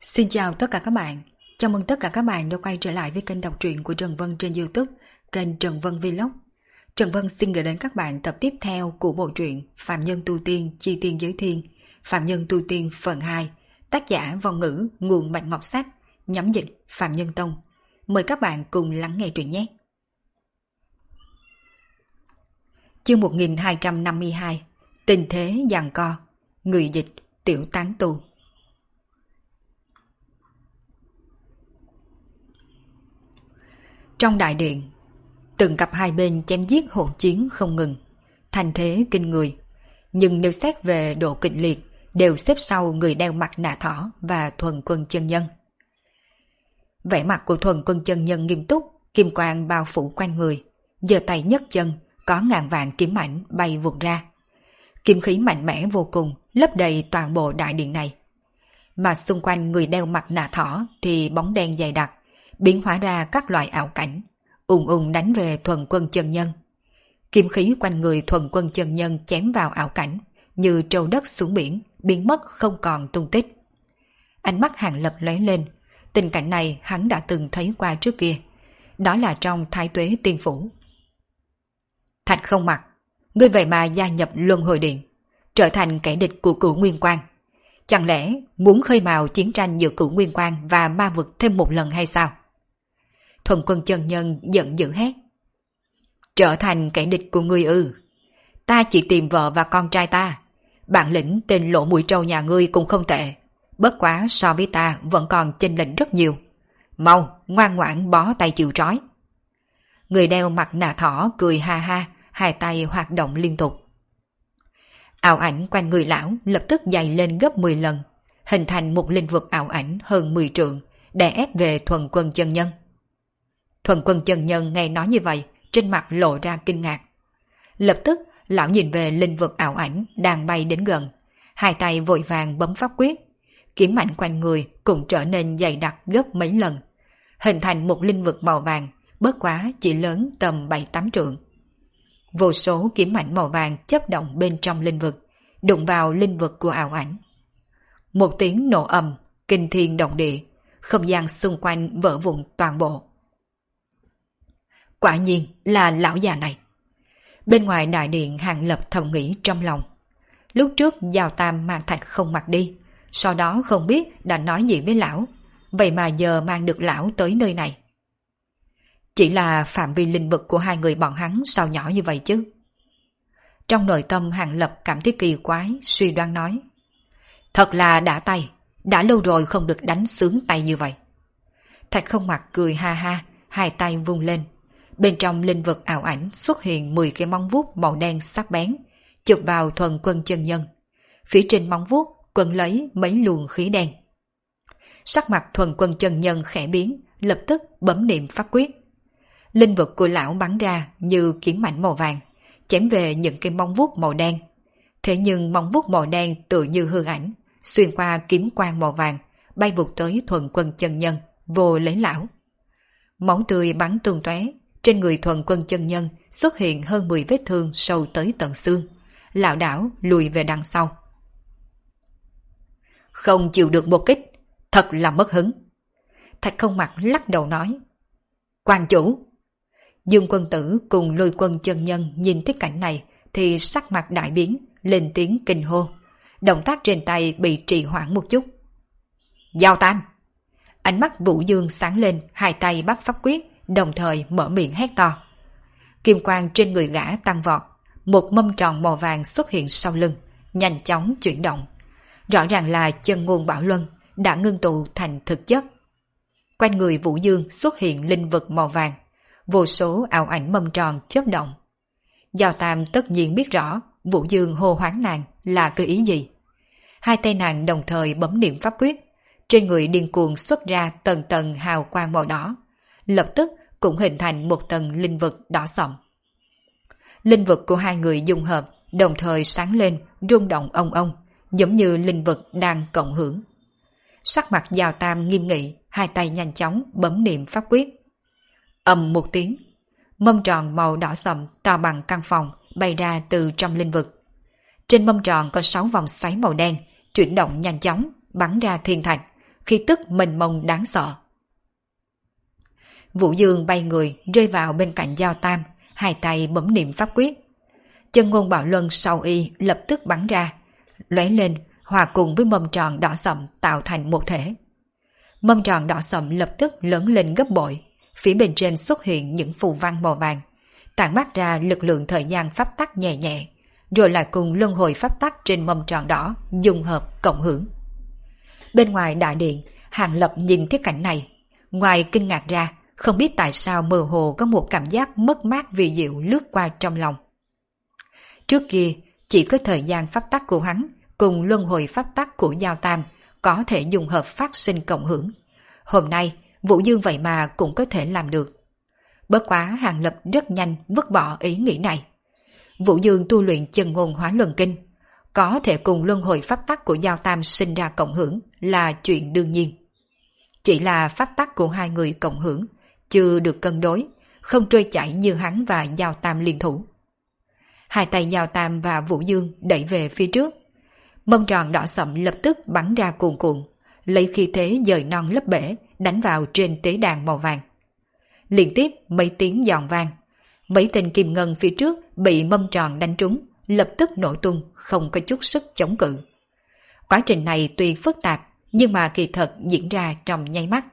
Xin chào tất cả các bạn. Chào mừng tất cả các bạn đã quay trở lại với kênh đọc truyện của Trần Vân trên YouTube, kênh Trần Vân Vlog. Trần Vân xin gửi đến các bạn tập tiếp theo của bộ truyện Phạm Nhân Tu Tiên Chi Tiên Giới Thiên, Phạm Nhân Tu Tiên phần 2, tác giả Vong Ngữ, nguồn Bạch Ngọc Sách, nhắm dịch Phạm Nhân Tông. Mời các bạn cùng lắng nghe truyện nhé. Chương 1252, Tình thế giằng co, người dịch Tiểu Tán Tu. Trong đại điện, từng cặp hai bên chém giết hỗn chiến không ngừng, thành thế kinh người. Nhưng nếu xét về độ kịch liệt, đều xếp sau người đeo mặt nạ thỏ và Thuần Quân chân nhân. Vẻ mặt của Thuần Quân chân nhân nghiêm túc, kim quang bao phủ quanh người, giơ tay nhấc chân, có ngàn vạn kiếm ảnh bay vụt ra. Kiếm khí mạnh mẽ vô cùng, lấp đầy toàn bộ đại điện này. Mà xung quanh người đeo mặt nạ thỏ thì bóng đen dày đặc, biến hóa ra các loại ảo cảnh, ùng ùng đánh về Thuần Quân chân nhân. Kiếm khí quanh người Thuần Quân chân nhân chém vào ảo cảnh, như trâu đất xuống biển, biến mất không còn tung tích. Ánh mắt Hàng Lập lóe lên, tình cảnh này hắn đã từng thấy qua trước kia, đó là trong Thái Tuế Tiên Phủ. Thạch Không Mặc, ngươi vậy mà gia nhập Luân Hồi Điện, trở thành kẻ địch của Cửu Nguyên Quang. Chẳng lẽ muốn khơi mào chiến tranh giữa Cửu Nguyên Quang và ma vực thêm một lần hay sao? Thuần Quân chân nhân giận dữ hét. Trở thành kẻ địch của ngươi ư? Ta chỉ tìm vợ và con trai ta. Bản lĩnh tên Lỗ Mũi Trâu nhà ngươi cũng không tệ. Bất quá so với ta vẫn còn chênh lệch rất nhiều. Mau, ngoan ngoãn bó tay chịu trói. Người đeo mặt nạ thỏ cười ha ha, hai tay hoạt động liên tục. Ảo ảnh quanh người lão lập tức dày lên gấp 10 lần, hình thành một linh vực ảo ảnh hơn 10 trượng, đè ép về Thuần Quân chân nhân. Thuần Quân chân nhân nghe nói như vậy, trên mặt lộ ra kinh ngạc. Lập tức, lão nhìn về linh vực ảo ảnh đang bay đến gần, hai tay vội vàng bấm pháp quyết, kiếm ảnh quanh người cũng trở nên dày đặc gấp mấy lần, hình thành một linh vực màu vàng, bất quá chỉ lớn tầm 7-8 trượng. Vô số kiếm ảnh màu vàng chớp động bên trong linh vực, đụng vào linh vực của ảo ảnh. Một tiếng nổ ầm, kinh thiên động địa, không gian xung quanh vỡ vụn toàn bộ. Quả nhiên là lão già này. Bên ngoài đại điện Hàng Lập thầm nghĩ trong lòng. Lúc trước Giao Tam mang Thạch Không Mặc đi, sau đó không biết đã nói gì với lão, vậy mà giờ mang được lão tới nơi này. Chỉ là phạm vi linh vực của hai người bọn hắn sao nhỏ như vậy chứ? Trong nội tâm Hàng Lập cảm thấy kỳ quái, suy đoán nói. Thật là đã tay, đã lâu rồi không được đánh sướng tay như vậy. Thạch Không Mặc cười ha ha, hai tay vung lên. Bên trong linh vực ảo ảnh xuất hiện 10 cái móng vuốt màu đen sắc bén, chụp vào Thuần Quân chân nhân. Phía trên móng vuốt quấn lấy mấy luồng khí đen. Sắc mặt Thuần Quân chân nhân khẽ biến, lập tức bấm niệm pháp quyết. Linh vực của lão bắn ra như kiếm ảnh màu vàng, chém về những cái móng vuốt màu đen. Thế nhưng móng vuốt màu đen tự như hư ảnh, xuyên qua kiếm quang màu vàng, bay vụt tới Thuần Quân chân nhân, vô lấy lão. Máu tươi bắn tung tóe, trên người Thuần Quân chân nhân xuất hiện hơn 10 vết thương sâu tới tận xương, lảo đảo lùi về đằng sau. Không chịu được một kích, thật là mất hứng. Thạch Không Mặc lắc đầu nói. Quan chủ! Dương Quân Tử cùng Lôi Quân chân nhân nhìn thấy cảnh này thì sắc mặt đại biến, lên tiếng kinh hô. Động tác trên tay bị trì hoãn một chút. Giao Tam! Ánh mắt Vũ Dương sáng lên, hai tay bắt pháp quyết, đồng thời mở miệng hét to. Kim quang trên người gã tăng vọt, một mâm tròn màu vàng xuất hiện sau lưng, nhanh chóng chuyển động. Rõ ràng là chân ngôn bảo luân đã ngưng tụ thành thực chất. Quanh người Vũ Dương xuất hiện linh vực màu vàng, vô số ảo ảnh mâm tròn chớp động. Giao Tam tất nhiên biết rõ Vũ Dương hô hoáng nàng là cái ý gì. Hai tay nàng đồng thời bấm niệm pháp quyết, trên người điên cuồng xuất ra tầng tầng hào quang màu đỏ, lập tức cũng hình thành một tầng linh vực đỏ sậm. Linh vực của hai người dung hợp, đồng thời sáng lên, rung động ong ong, giống như linh vực đang cộng hưởng. Sắc mặt Giao Tam nghiêm nghị, hai tay nhanh chóng bấm niệm pháp quyết. Ầm một tiếng, mâm tròn màu đỏ sậm to bằng căn phòng bay ra từ trong linh vực. Trên mâm tròn có 6 vòng xoáy màu đen, chuyển động nhanh chóng, bắn ra thiên thạch, khí tức mênh mông đáng sợ. Vũ Dương bay người rơi vào bên cạnh Giao Tam, hai tay bấm niệm pháp quyết. Chân ngôn bảo luân sau y lập tức bắn ra, lóe lên hòa cùng với mâm tròn đỏ sậm tạo thành một thể. Mâm tròn đỏ sậm lập tức lớn lên gấp bội, phía bên trên xuất hiện những phù văn màu vàng, tản mát ra lực lượng thời gian pháp tắc nhẹ nhẹ, rồi lại cùng luân hồi pháp tắc trên mâm tròn đỏ dung hợp cộng hưởng. Bên ngoài đại điện, Hàng Lập nhìn thấy cảnh này, ngoài kinh ngạc ra, không biết tại sao mơ hồ có một cảm giác mất mát vì diệu lướt qua trong lòng. Trước kia, chỉ có thời gian pháp tắc của hắn cùng luân hồi pháp tắc của Giao Tam có thể dùng hợp phát sinh cộng hưởng. Hôm nay, Vũ Dương vậy mà cũng có thể làm được. Bất quá Hàng Lập rất nhanh vứt bỏ ý nghĩ này. Vũ Dương tu luyện chân ngôn hóa luân kinh, có thể cùng luân hồi pháp tắc của Giao Tam sinh ra cộng hưởng là chuyện đương nhiên. Chỉ là pháp tắc của hai người cộng hưởng chưa được cân đối, không trôi chảy như hắn và Giao Tam liên thủ. Hai tay Giao Tam và Vũ Dương đẩy về phía trước. Mâm tròn đỏ sậm lập tức bắn ra cuồn cuộn, lấy khí thế dời non lấp bể đánh vào trên tế đàn màu vàng. Liên tiếp mấy tiếng giòn vang, mấy tên kim ngân phía trước bị mâm tròn đánh trúng, lập tức nổ tung, không có chút sức chống cự. Quá trình này tuy phức tạp, nhưng mà kỳ thật diễn ra trong nháy mắt.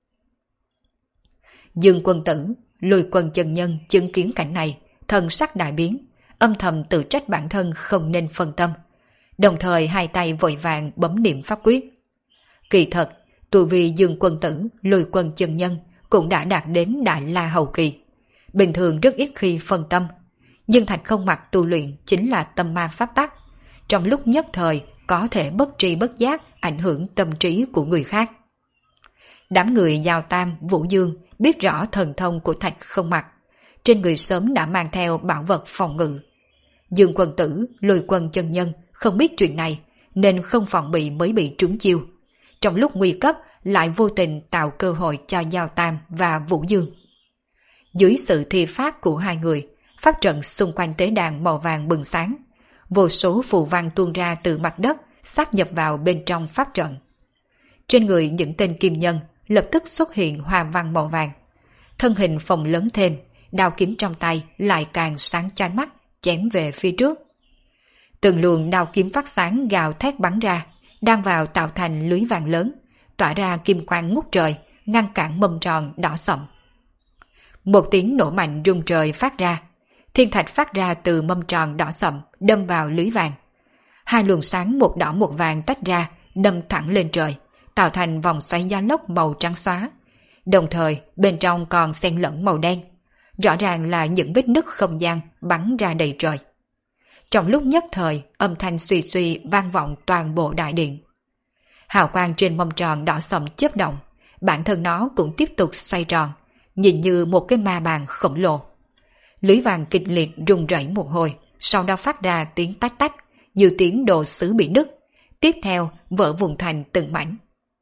Dương Quân Tử, Lôi Quân chân nhân chứng kiến cảnh này, thần sắc đại biến, âm thầm tự trách bản thân không nên phân tâm. Đồng thời hai tay vội vàng bấm niệm pháp quyết. Kỳ thật, tu vi Dương Quân Tử, Lôi Quân chân nhân cũng đã đạt đến Đại La hậu kỳ. Bình thường rất ít khi phân tâm, nhưng Thạch Không Mặc tu luyện chính là tâm ma pháp tắc, trong lúc nhất thời có thể bất tri bất giác ảnh hưởng tâm trí của người khác. Đám người Giao Tam, Vũ Dương biết rõ thần thông của Thạch Không Mặc, trên người sớm đã mang theo bảo vật phòng ngự. Dương Quân Tử, Lôi Quân chân nhân không biết chuyện này nên không phòng bị mới bị trúng chiêu. Trong lúc nguy cấp lại vô tình tạo cơ hội cho Giao Tam và Vũ Dương. Dưới sự thi pháp của hai người, pháp trận xung quanh tế đàn màu vàng bừng sáng, vô số phù văn tuôn ra từ mặt đất sáp nhập vào bên trong pháp trận. Trên người những tên kim nhân lập tức xuất hiện hoa văn màu vàng, thân hình phồng lớn thêm, đao kiếm trong tay lại càng sáng chói mắt chém về phía trước. Từng luồng đao kiếm phát sáng gào thét bắn ra, đang vào tạo thành lưới vàng lớn, tỏa ra kim quang ngút trời, ngăn cản mâm tròn đỏ sậm. Một tiếng nổ mạnh rung trời phát ra, thiên thạch phát ra từ mâm tròn đỏ sậm đâm vào lưới vàng. Hai luồng sáng một đỏ một vàng tách ra, đâm thẳng lên trời, tạo thành vòng xoáy gió lốc màu trắng xóa. Đồng thời bên trong còn xen lẫn màu đen, rõ ràng là những vết nứt không gian bắn ra đầy trời. Trong lúc nhất thời, âm thanh suy suy vang vọng toàn bộ đại điện. Hào quang trên mâm tròn đỏ sậm chớp động, bản thân nó cũng tiếp tục xoay tròn, nhìn như một cái ma bàn khổng lồ. Lưới vàng kịch liệt rung rẩy một hồi, sau đó phát ra tiếng tách tách, như tiếng đồ sứ bị đứt, tiếp theo vỡ vụn thành từng mảnh.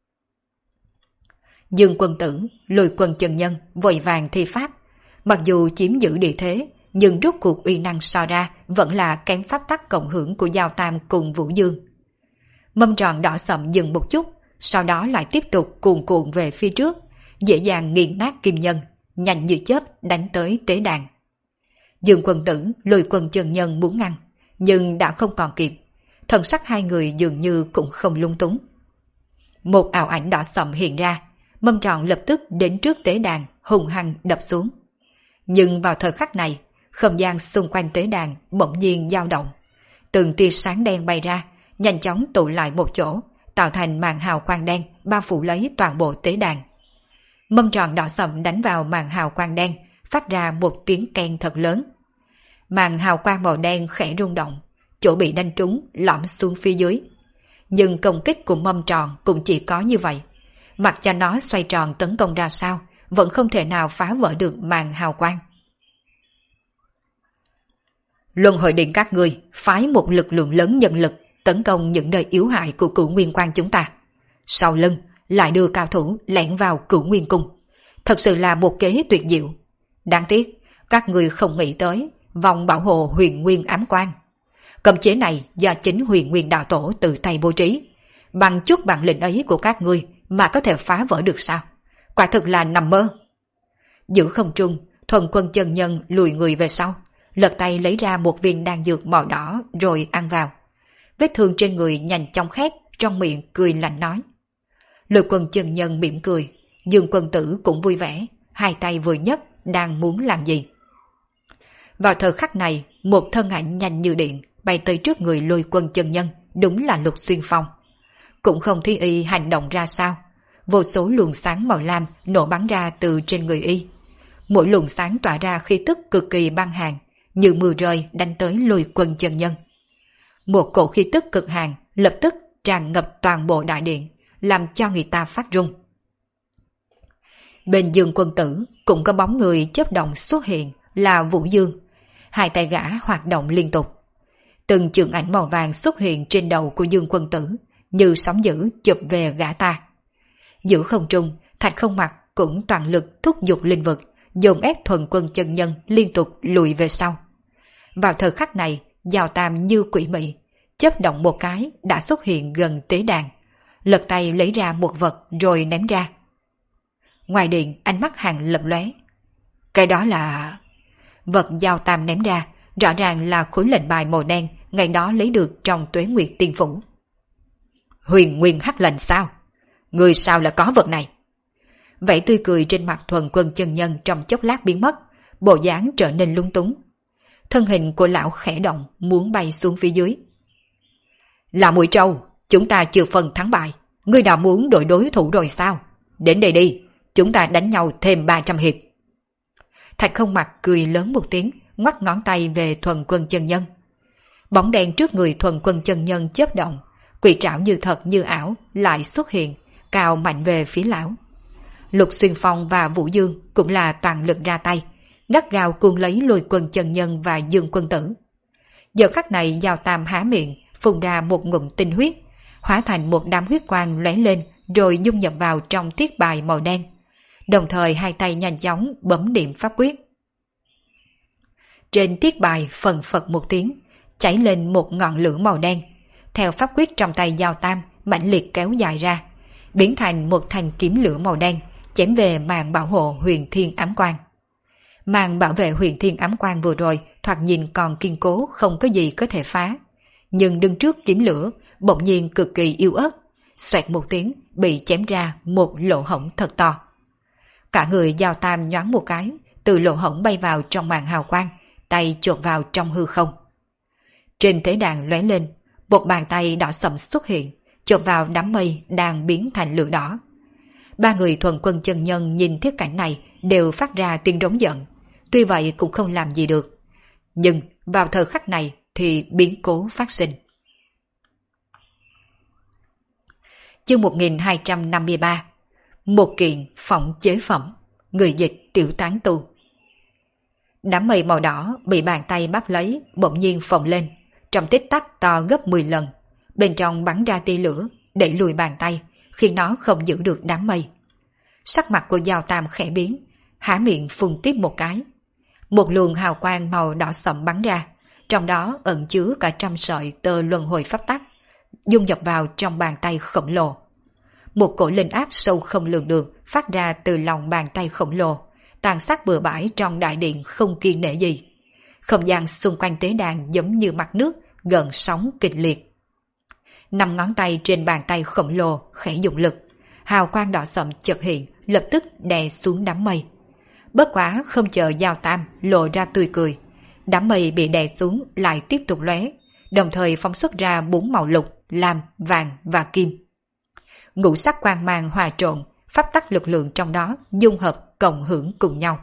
Dương Quân Tử, Lôi Quân chân nhân vội vàng thi pháp, mặc dù chiếm giữ địa thế, nhưng rốt cuộc uy năng so ra vẫn là kém pháp tắc cộng hưởng của Giao Tam cùng Vũ Dương. Mâm tròn đỏ sậm dừng một chút, sau đó lại tiếp tục cuồn cuộn về phía trước, dễ dàng nghiền nát kim nhân, nhanh như chớp đánh tới tế đàn. Dương Quân Tử, Lôi Quân chân nhân muốn ngăn, nhưng đã không còn kịp, thần sắc hai người dường như cũng không lung túng. Một ảo ảnh đỏ sậm hiện ra, mâm tròn lập tức đến trước tế đàn, hung hăng đập xuống. Nhưng vào thời khắc này, không gian xung quanh tế đàn bỗng nhiên dao động. Từng tia sáng đen bay ra, nhanh chóng tụ lại một chỗ, tạo thành màn hào quang đen bao phủ lấy toàn bộ tế đàn. Mâm tròn đỏ sậm đánh vào màn hào quang đen, phát ra một tiếng keng thật lớn. Màn hào quang màu đen khẽ rung động, chỗ bị đánh trúng lõm xuống phía dưới. Nhưng công kích của mâm tròn cũng chỉ có như vậy. Mặc cho nó xoay tròn tấn công ra sao, vẫn không thể nào phá vỡ được màn hào quang. Luân hồi điện các ngươi phái một lực lượng lớn nhân lực tấn công những nơi yếu hại của Cửu Nguyên Quan chúng ta. Sau lưng lại đưa cao thủ lẻn vào Cửu Nguyên Cung. Thật sự là một kế tuyệt diệu. Đáng tiếc, các ngươi không nghĩ tới vòng bảo hộ Huyền Nguyên ám quan. Cấm chế này do chính Huyền Nguyên đạo tổ tự tay bố trí. Bằng chút bản lĩnh ấy của các ngươi mà có thể phá vỡ được sao? Quả thực là nằm mơ. Giữ không trung, Thuần Quân chân nhân lùi người về sau, lật tay lấy ra một viên đan dược màu đỏ rồi ăn vào. Vết thương trên người nhanh chóng khép, trong miệng cười lạnh nói. Lôi Quân chân nhân mỉm cười, Dương Quân Tử cũng vui vẻ, hai tay vừa nhấc đang muốn làm gì. Vào thời khắc này, một thân ảnh nhanh như điện bay tới trước người Lôi Quân chân nhân, đúng là Lục Xuyên Phong. Cũng không thấy y hành động ra sao, vô số luồng sáng màu lam nổ bắn ra từ trên người y. Mỗi luồng sáng tỏa ra khí tức cực kỳ băng hàn, như mưa rơi đánh tới Lôi Quân chân nhân. Một cổ khí tức cực hàn lập tức tràn ngập toàn bộ đại điện, làm cho người ta phát run. Bên Dương Quân Tử cũng có bóng người chớp động xuất hiện là Vũ Dương, hai tay gã hoạt động liên tục. Từng chưởng ảnh màu vàng xuất hiện trên đầu của Dương Quân Tử, như sóng dữ chụp về gã ta. Giữa không trung, Thạch Không Mặc cũng toàn lực thúc giục linh vực, dồn ép Thuần Quân chân nhân liên tục lùi về sau. Vào thời khắc này, Giao Tam như quỷ mị, chớp động một cái đã xuất hiện gần tế đàn, lật tay lấy ra một vật rồi ném ra. Ngoài điện, ánh mắt Hàng lập lóe. Cái đó là... Vật Giao Tam ném ra, rõ ràng là khối lệnh bài màu đen ngày đó lấy được trong Tuế Nguyệt Tiên Phủ. Huyền Nguyên Hắc Lệnh sao? Người sao là có vật này? Vẻ tươi cười trên mặt Thuần Quân chân nhân trong chốc lát biến mất, bộ dáng trở nên lung túng. Thân hình của lão khẽ động muốn bay xuống phía dưới. Là Muội Trâu, chúng ta chưa phân thắng bại, ngươi đã muốn đổi đối thủ rồi sao? Đến đây đi, chúng ta đánh nhau thêm 300 hiệp. Thạch Không Mặc cười lớn một tiếng, ngoắc ngón tay về Thuần Quân chân nhân. Bóng đen trước người Thuần Quân chân nhân chớp động, quỷ trảo như thật như ảo lại xuất hiện, cào mạnh về phía lão. Lục Xuyên Phong và Vũ Dương cũng là toàn lực ra tay, gắt gao cuốn lấy Lôi Quân chân nhân và Dương Quân Tử. Giờ khắc này Giao Tam há miệng, phun ra một ngụm tinh huyết, hóa thành một đám huyết quang lóe lên rồi dung nhập vào trong tiết bài màu đen. Đồng thời hai tay nhanh chóng bấm niệm pháp quyết. Trên tiết bài phần phật một tiếng, chảy lên một ngọn lửa màu đen. Theo pháp quyết trong tay Giao Tam mãnh liệt kéo dài ra, biến thành một thanh kiếm lửa màu đen, chém về màn bảo hộ Huyền Thiên Ám Quang. Màn bảo vệ Huyền Thiên Ám Quang vừa rồi thoạt nhìn còn kiên cố, không có gì có thể phá. Nhưng đứng trước kiếm lửa, bỗng nhiên cực kỳ yếu ớt, xoẹt một tiếng bị chém ra một lỗ hổng thật to. Cả người Giao Tam nhoáng một cái, từ lỗ hổng bay vào trong màn hào quang, tay chộp vào trong hư không. Trên tế đàn lóe lên, một bàn tay đỏ sẫm xuất hiện, chộp vào đám mây đang biến thành lửa đỏ. Ba người Thuần Quân chân nhân nhìn thiết cảnh này đều phát ra tiếng rống giận, tuy vậy cũng không làm gì được. Nhưng vào thời khắc này thì biến cố phát sinh. Chương 1253. Một kiện phỏng chế phẩm. Người dịch Tiểu Tán Tu. Đám mây màu đỏ bị bàn tay bắt lấy bỗng nhiên phồng lên, trong tích tắc to gấp 10 lần, bên trong bắn ra tia lửa đẩy lùi bàn tay, khiến nó không giữ được đám mây. Sắc mặt của Giao Tam khẽ biến, há miệng phun tiếp một cái. Một luồng hào quang màu đỏ sậm bắn ra, trong đó ẩn chứa cả trăm sợi tơ luân hồi pháp tắc, dung nhập vào trong bàn tay khổng lồ. Một cổ linh áp sâu không lường được phát ra từ lòng bàn tay khổng lồ, tàn sát bừa bãi trong đại điện không kiêng nể gì. Không gian xung quanh tế đàn giống như mặt nước, gần sóng kịch liệt. 5 ngón tay trên bàn tay khổng lồ khẽ dùng lực, hào quang đỏ sậm chợt hiện, lập tức đè xuống đám mây. Bất quá không chờ Giao Tam lộ ra tươi cười, đám mây bị đè xuống lại tiếp tục lóe, đồng thời phóng xuất ra 4 màu lục, lam, vàng và kim. Ngũ sắc quang mang hòa trộn, pháp tắc lực lượng trong đó dung hợp cộng hưởng cùng nhau.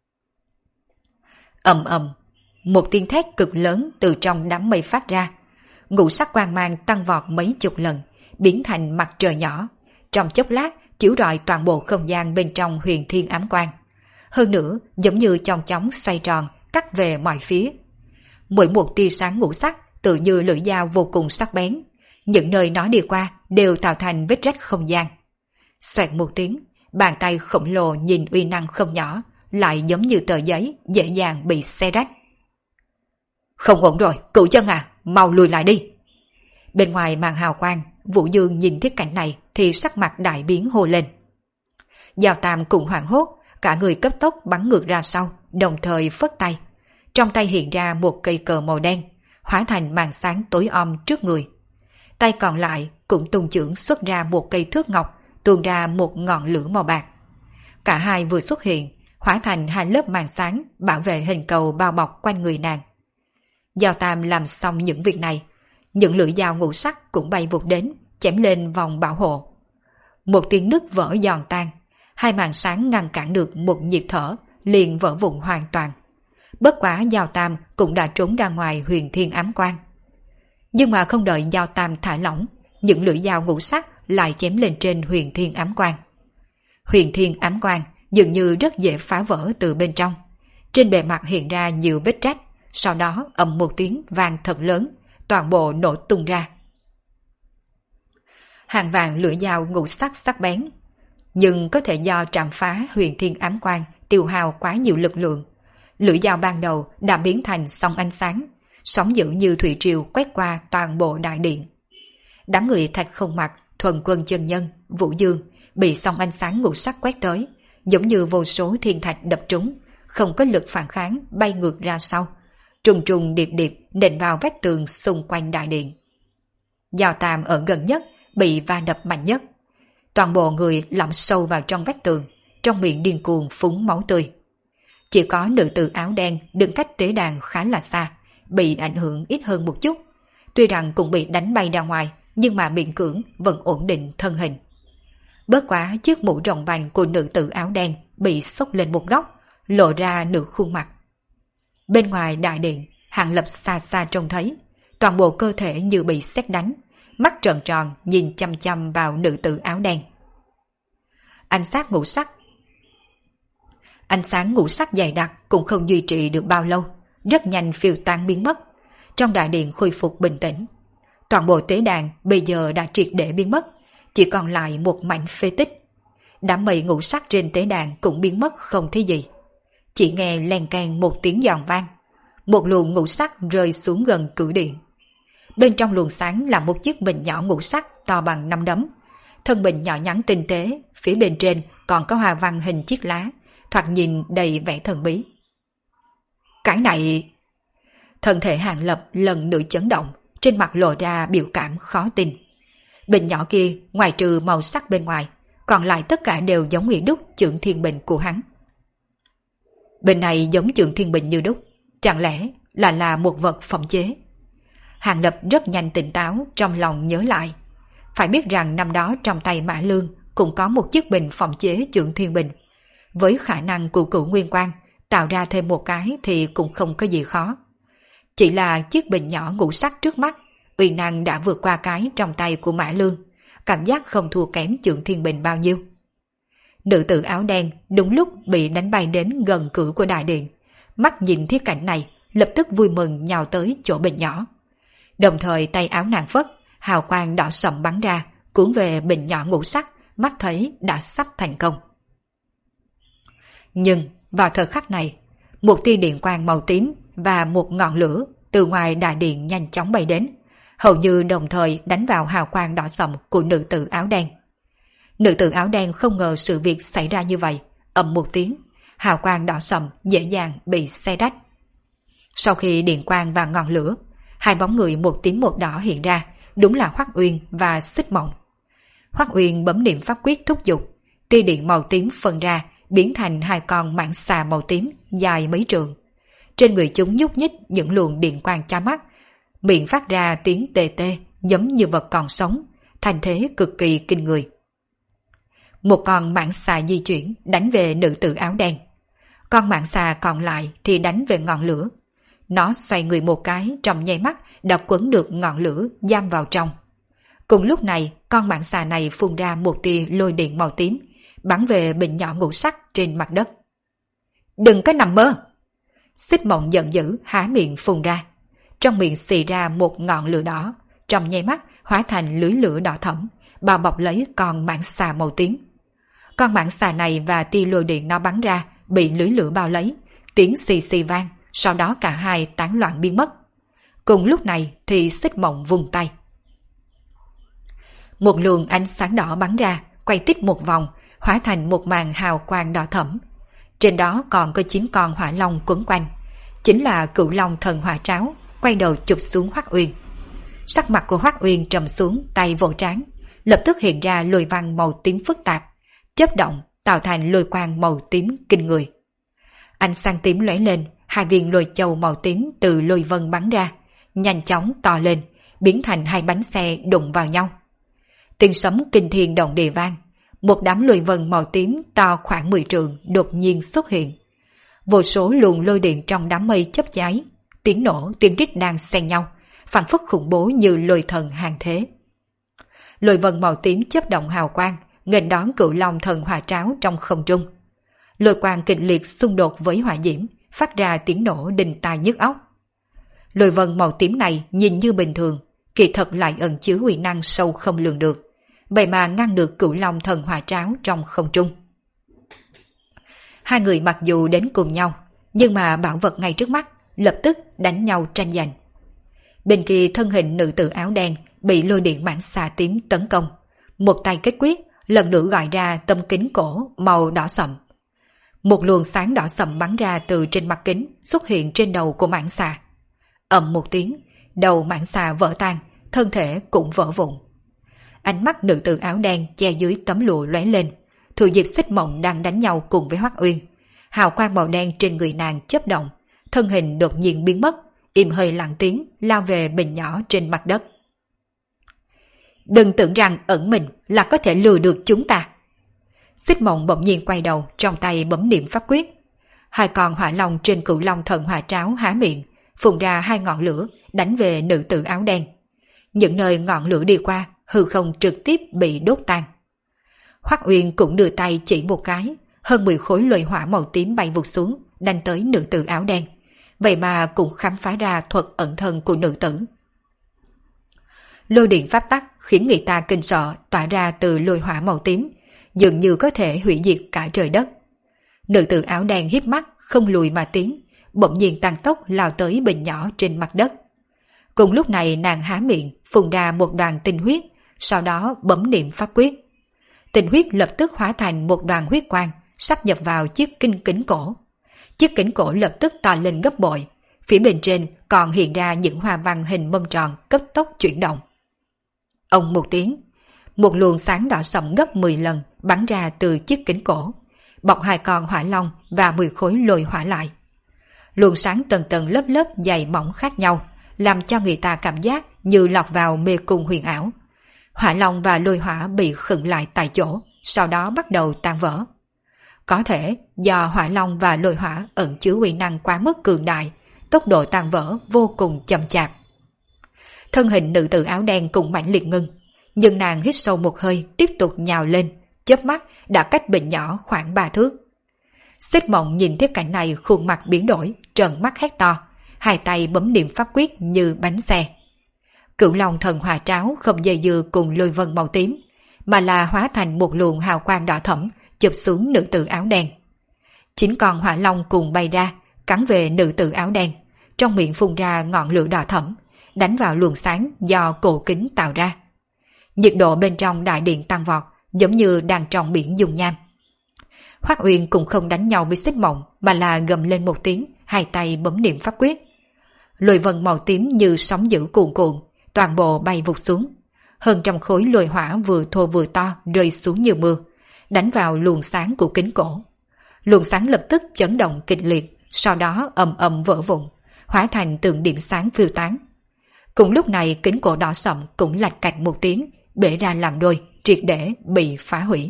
Ầm ầm, một tiếng thét cực lớn từ trong đám mây phát ra. Ngũ sắc quang mang tăng vọt mấy chục lần, biến thành mặt trời nhỏ, trong chốc lát chiếu rọi toàn bộ không gian bên trong Huyền Thiên Ám Quang. Hơn nữa, giống như chong chóng xoay tròn, cắt về mọi phía. Mỗi một tia sáng ngũ sắc tự như lưỡi dao vô cùng sắc bén, những nơi nó đi qua đều tạo thành vết rách không gian. Xoẹt một tiếng, bàn tay khổng lồ nhìn uy năng không nhỏ, lại giống như tờ giấy dễ dàng bị xé rách. Không ổn rồi, cửu chân à, mau lùi lại đi. Bên ngoài màn hào quang, Vũ Dương nhìn thiết cảnh này thì sắc mặt đại biến hô lên. Giao Tam cùng hoảng hốt, cả người cấp tốc bắn ngược ra sau, đồng thời phất tay. Trong tay hiện ra một cây cờ màu đen, hóa thành màn sáng tối om trước người. Tay còn lại cũng tung chưởng xuất ra một cây thước ngọc, tuôn ra một ngọn lửa màu bạc. Cả hai vừa xuất hiện, hóa thành hai lớp màn sáng bảo vệ hình cầu bao bọc quanh người nàng. Giao Tam làm xong những việc này, những lưỡi dao ngũ sắc cũng bay vụt đến, chém lên vòng bảo hộ. Một tiếng nứt vỡ giòn tan, hai màn sáng ngăn cản được một nhịp thở, liền vỡ vụn hoàn toàn. Bất quá Giao Tam cũng đã trốn ra ngoài huyền thiên ám quan. Nhưng mà không đợi Giao Tam thả lỏng, những lưỡi dao ngũ sắc lại chém lên trên huyền thiên ám quan. Huyền thiên ám quan dường như rất dễ phá vỡ từ bên trong. Trên bề mặt hiện ra nhiều vết rách, sau đó ầm một tiếng vang thật lớn, toàn bộ nổ tung ra. Hàng vạn lưỡi dao ngũ sắc sắc bén, nhưng có thể do trảm phá huyền thiên ám quan tiêu hao quá nhiều lực lượng. Lưỡi dao ban đầu đã biến thành sóng ánh sáng, sóng dữ như thủy triều quét qua toàn bộ đại điện. Đám người Thạch Không Mặc, Thuần Quân chân nhân, Vũ Dương bị sóng ánh sáng ngũ sắc quét tới, giống như vô số thiên thạch đập trúng, không có lực phản kháng bay ngược ra sau, trùng trùng điệp điệp nện vào vách tường xung quanh đại điện. Giao Tam ở gần nhất bị va đập mạnh nhất, toàn bộ người lõm sâu vào trong vách tường, trong miệng điên cuồng phúng máu tươi. Chỉ có nữ tử áo đen đứng cách tế đàn khá là xa, bị ảnh hưởng ít hơn một chút. Tuy rằng cũng bị đánh bay ra ngoài, nhưng mà miễn cưỡng vẫn ổn định thân hình. Bớt quá chiếc mũ rộng vành của nữ tử áo đen bị xốc lên một góc, lộ ra nửa khuôn mặt. Bên ngoài đại điện, Hàng Lập xa xa trông thấy, toàn bộ cơ thể như bị sét đánh, mắt trợn tròn nhìn chăm chăm vào nữ tử áo đen. Ánh sáng ngũ sắc dày đặc cũng không duy trì được bao lâu, rất nhanh phiêu tan biến mất. Trong đại điện khôi phục bình tĩnh. Toàn bộ tế đàn bây giờ đã triệt để biến mất, chỉ còn lại một mảnh phế tích. Đám mây ngũ sắc trên tế đàn cũng biến mất không thấy gì. Chỉ nghe len keng một tiếng giòn vang, một luồng ngũ sắc rơi xuống gần cử điện. Bên trong luồng sáng là một chiếc bình nhỏ ngũ sắc to bằng nắm đấm. Thân bình nhỏ nhắn tinh tế, phía bên trên còn có hoa văn hình chiếc lá, thoạt nhìn đầy vẻ thần bí. Cái này... Thân thể Hàng Lập lần nữa chấn động, trên mặt lộ ra biểu cảm khó tin. Bình nhỏ kia, ngoài trừ màu sắc bên ngoài, còn lại tất cả đều giống như đúc Chưởng Thiên Bình của hắn. Bình này giống Chưởng Thiên Bình như đúc, chẳng lẽ là một vật phẩm chế? Hàng Lập rất nhanh tỉnh táo, trong lòng nhớ lại. Phải biết rằng năm đó trong tay Mã Lương cũng có một chiếc bình phẩm chế Chưởng Thiên Bình. Với khả năng của Cửu Nguyên Quang, tạo ra thêm một cái thì cũng không có gì khó. Chỉ là chiếc bình nhỏ ngũ sắc trước mắt, uy năng đã vượt qua cái trong tay của Mã Lương, cảm giác không thua kém Chưởng Thiên Bình bao nhiêu. Nữ tử áo đen đúng lúc bị đánh bay đến gần cửa của đại điện, mắt nhìn thấy cảnh này, lập tức vui mừng nhào tới chỗ bình nhỏ. Đồng thời tay áo nàng phất, hào quang đỏ sậm bắn ra, cuốn về bình nhỏ ngũ sắc, mắt thấy đã sắp thành công. Nhưng vào thời khắc này, một tia điện quang màu tím và một ngọn lửa từ ngoài đại điện nhanh chóng bay đến, hầu như đồng thời đánh vào hào quang đỏ sậm của nữ tử áo đen. Nữ tử áo đen không ngờ sự việc xảy ra như vậy, ầm một tiếng, hào quang đỏ sậm dễ dàng bị xé rách. Sau khi điện quang và ngọn lửa, hai bóng người một tím một đỏ hiện ra, đúng là Hoắc Uyên và Xích Mộng. Hoắc Uyên bấm niệm pháp quyết thúc giục, tia điện màu tím phân ra, biến thành hai con mãng xà màu tím dài mấy trượng. Trên người chúng nhúc nhích những luồng điện quang chói mắt, miệng phát ra tiếng tê tê giống như vật còn sống, thành thế cực kỳ kinh người. Một con mãng xà di chuyển đánh về nữ tử áo đen. Con mãng xà còn lại thì đánh về ngọn lửa. Nó xoay người một cái, trong nháy mắt đã quấn được ngọn lửa giam vào trong. Cùng lúc này, con mãng xà này phun ra một tia lôi điện màu tím, bắn về bình nhỏ ngũ sắc trên mặt đất. Đừng có nằm mơ! Xích Mộng giận dữ há miệng phun ra. Trong miệng xì ra một ngọn lửa đỏ, trong nháy mắt hóa thành lưới lửa đỏ thẫm, bao bọc lấy con mãng xà màu tím. Con mãng xà này và tia lôi điện nó bắn ra bị lưới lửa bao lấy, tiếng xì xì vang, sau đó cả hai tán loạn biến mất. Cùng lúc này thì Xích Mộng vung tay. Một luồng ánh sáng đỏ bắn ra, quay tít một vòng, hóa thành một màn hào quang đỏ thẫm. Trên đó còn có 9 con hỏa long quấn quanh, chính là Cửu Long Thần Hỏa Tráo, quay đầu chụp xuống Hoắc Uyên. Sắc mặt của Hoắc Uyên trầm xuống, tay vỗ trán, lập tức hiện ra lôi văn màu tím phức tạp, chớp động tạo thành lôi quang màu tím kinh người. Ánh sáng tím lóe lên, hai viên lôi châu màu tím từ lôi vân bắn ra, nhanh chóng to lên, biến thành hai bánh xe đụng vào nhau. Tiếng sấm kinh thiên động địa vang, một đám lôi vân màu tím to khoảng 10 trượng đột nhiên xuất hiện. Vô số luồng lôi điện trong đám mây chớp cháy, tiếng nổ, tiếng rít đang xen nhau, phảng phất khủng bố như lôi thần hàng thế. Lôi vân màu tím chớp động hào quang, nghênh đón Cửu Long Thần Hỏa Tráo trong không trung. Lôi quang kịch liệt xung đột với hỏa diễm, phát ra tiếng nổ đinh tai nhức óc. Lôi vân màu tím này nhìn như bình thường, kỳ thật lại ẩn chứa uy năng sâu không lường được, vậy mà ngăn được Cửu Long Thần Hỏa Tráo trong không trung. Hai người mặc dù đến cùng nhau, nhưng mà bảo vật ngay trước mắt lập tức đánh nhau tranh giành. Bên kia thân hình nữ tử áo đen bị lôi điện mãng xà tím tấn công, một tay kết quyết, lần nữa gọi ra tấm kính cổ màu đỏ sậm. Một luồng sáng đỏ sậm bắn ra từ trên mặt kính, xuất hiện trên đầu của mãng xà. Ầm một tiếng, đầu mãng xà vỡ tan, thân thể cũng vỡ vụn. Ánh mắt nữ tử áo đen che dưới tấm lụa lóe lên, thừa dịp Xích Mộng đang đánh nhau cùng với Hoắc Uyên, hào quang màu đen trên người nàng chớp động, thân hình đột nhiên biến mất, im hơi lặng tiếng lao về bình nhỏ trên mặt đất. Đừng tưởng rằng ẩn mình là có thể lừa được chúng ta. Xích Mộng bỗng nhiên quay đầu, trong tay bấm niệm pháp quyết. Hai con hỏa long trên Cửu Long Thần Hỏa Tráo há miệng, phun ra hai ngọn lửa đánh về nữ tử áo đen. Những nơi ngọn lửa đi qua, hư không trực tiếp bị đốt tan. Hoắc Uyên cũng đưa tay chỉ một cái, hơn 10 khối lôi hỏa màu tím bay vụt xuống, đánh tới nữ tử áo đen. Vậy mà cũng khám phá ra thuật ẩn thân của nữ tử. Lôi điện pháp tắc khiến người ta kinh sợ tỏa ra từ lôi hỏa màu tím, dường như có thể hủy diệt cả trời đất. Nữ tử áo đen híp mắt không lùi mà tiến, bỗng nhiên tăng tốc lao tới bình nhỏ trên mặt đất. Cùng lúc này nàng há miệng phun ra một đoàn tinh huyết, sau đó bấm niệm pháp quyết. Tinh huyết lập tức hóa thành một đoàn huyết quang, sắp nhập vào chiếc kinh kính cổ. Chiếc kính cổ lập tức to lên gấp bội, phía bên trên còn hiện ra những hoa văn hình mâm tròn cấp tốc chuyển động. Ông một tiếng, một luồng sáng đỏ sậm gấp 10 lần bắn ra từ chiếc kính cổ, bọc hai con hỏa long và 10 khối lôi hỏa lại. Luồng sáng tầng tầng lớp lớp dày mỏng khác nhau, làm cho người ta cảm giác như lọt vào mê cung huyền ảo. Hỏa long và lôi hỏa bị khựng lại tại chỗ, sau đó bắt đầu tan vỡ. Có thể do hỏa long và lôi hỏa ẩn chứa uy năng quá mức cường đại, tốc độ tan vỡ vô cùng chậm chạp. Thân hình nữ tử áo đen cũng mãnh liệt ngưng, nhưng nàng hít sâu một hơi tiếp tục nhào lên, chớp mắt đã cách bình nhỏ khoảng 3 thước. Xích Mộng nhìn thấy cảnh này, khuôn mặt biến đổi, trợn mắt hét to, hai tay bấm niệm pháp quyết như bánh xe. Cửu Long Thần Hỏa Tráo không dây dưa cùng lôi vân màu tím, mà là hóa thành một luồng hào quang đỏ thẫm chụp xuống nữ tử áo đen. 9 con hỏa long cùng bay ra, cắn về nữ tử áo đen, trong miệng phun ra ngọn lửa đỏ thẫm, đánh vào luồng sáng do cổ kính tạo ra. Nhiệt độ bên trong đại điện tăng vọt, giống như đang trong biển dung nham. Hoắc Uyên cũng không đánh nhau với Xích Mộng, mà là gầm lên một tiếng, hai tay bấm niệm pháp quyết. Lôi vân màu tím như sóng dữ cuồn cuộn, toàn bộ bay vụt xuống. Hơn trăm khối lôi hỏa vừa thô vừa to rơi xuống như mưa, đánh vào luồng sáng của kính cổ. Luồng sáng lập tức chấn động kịch liệt, sau đó ầm ầm vỡ vụn, hóa thành từng điểm sáng phiêu tán. Cùng lúc này kính cổ đỏ sậm cũng lạch cạch một tiếng, bể ra làm đôi, triệt để bị phá hủy.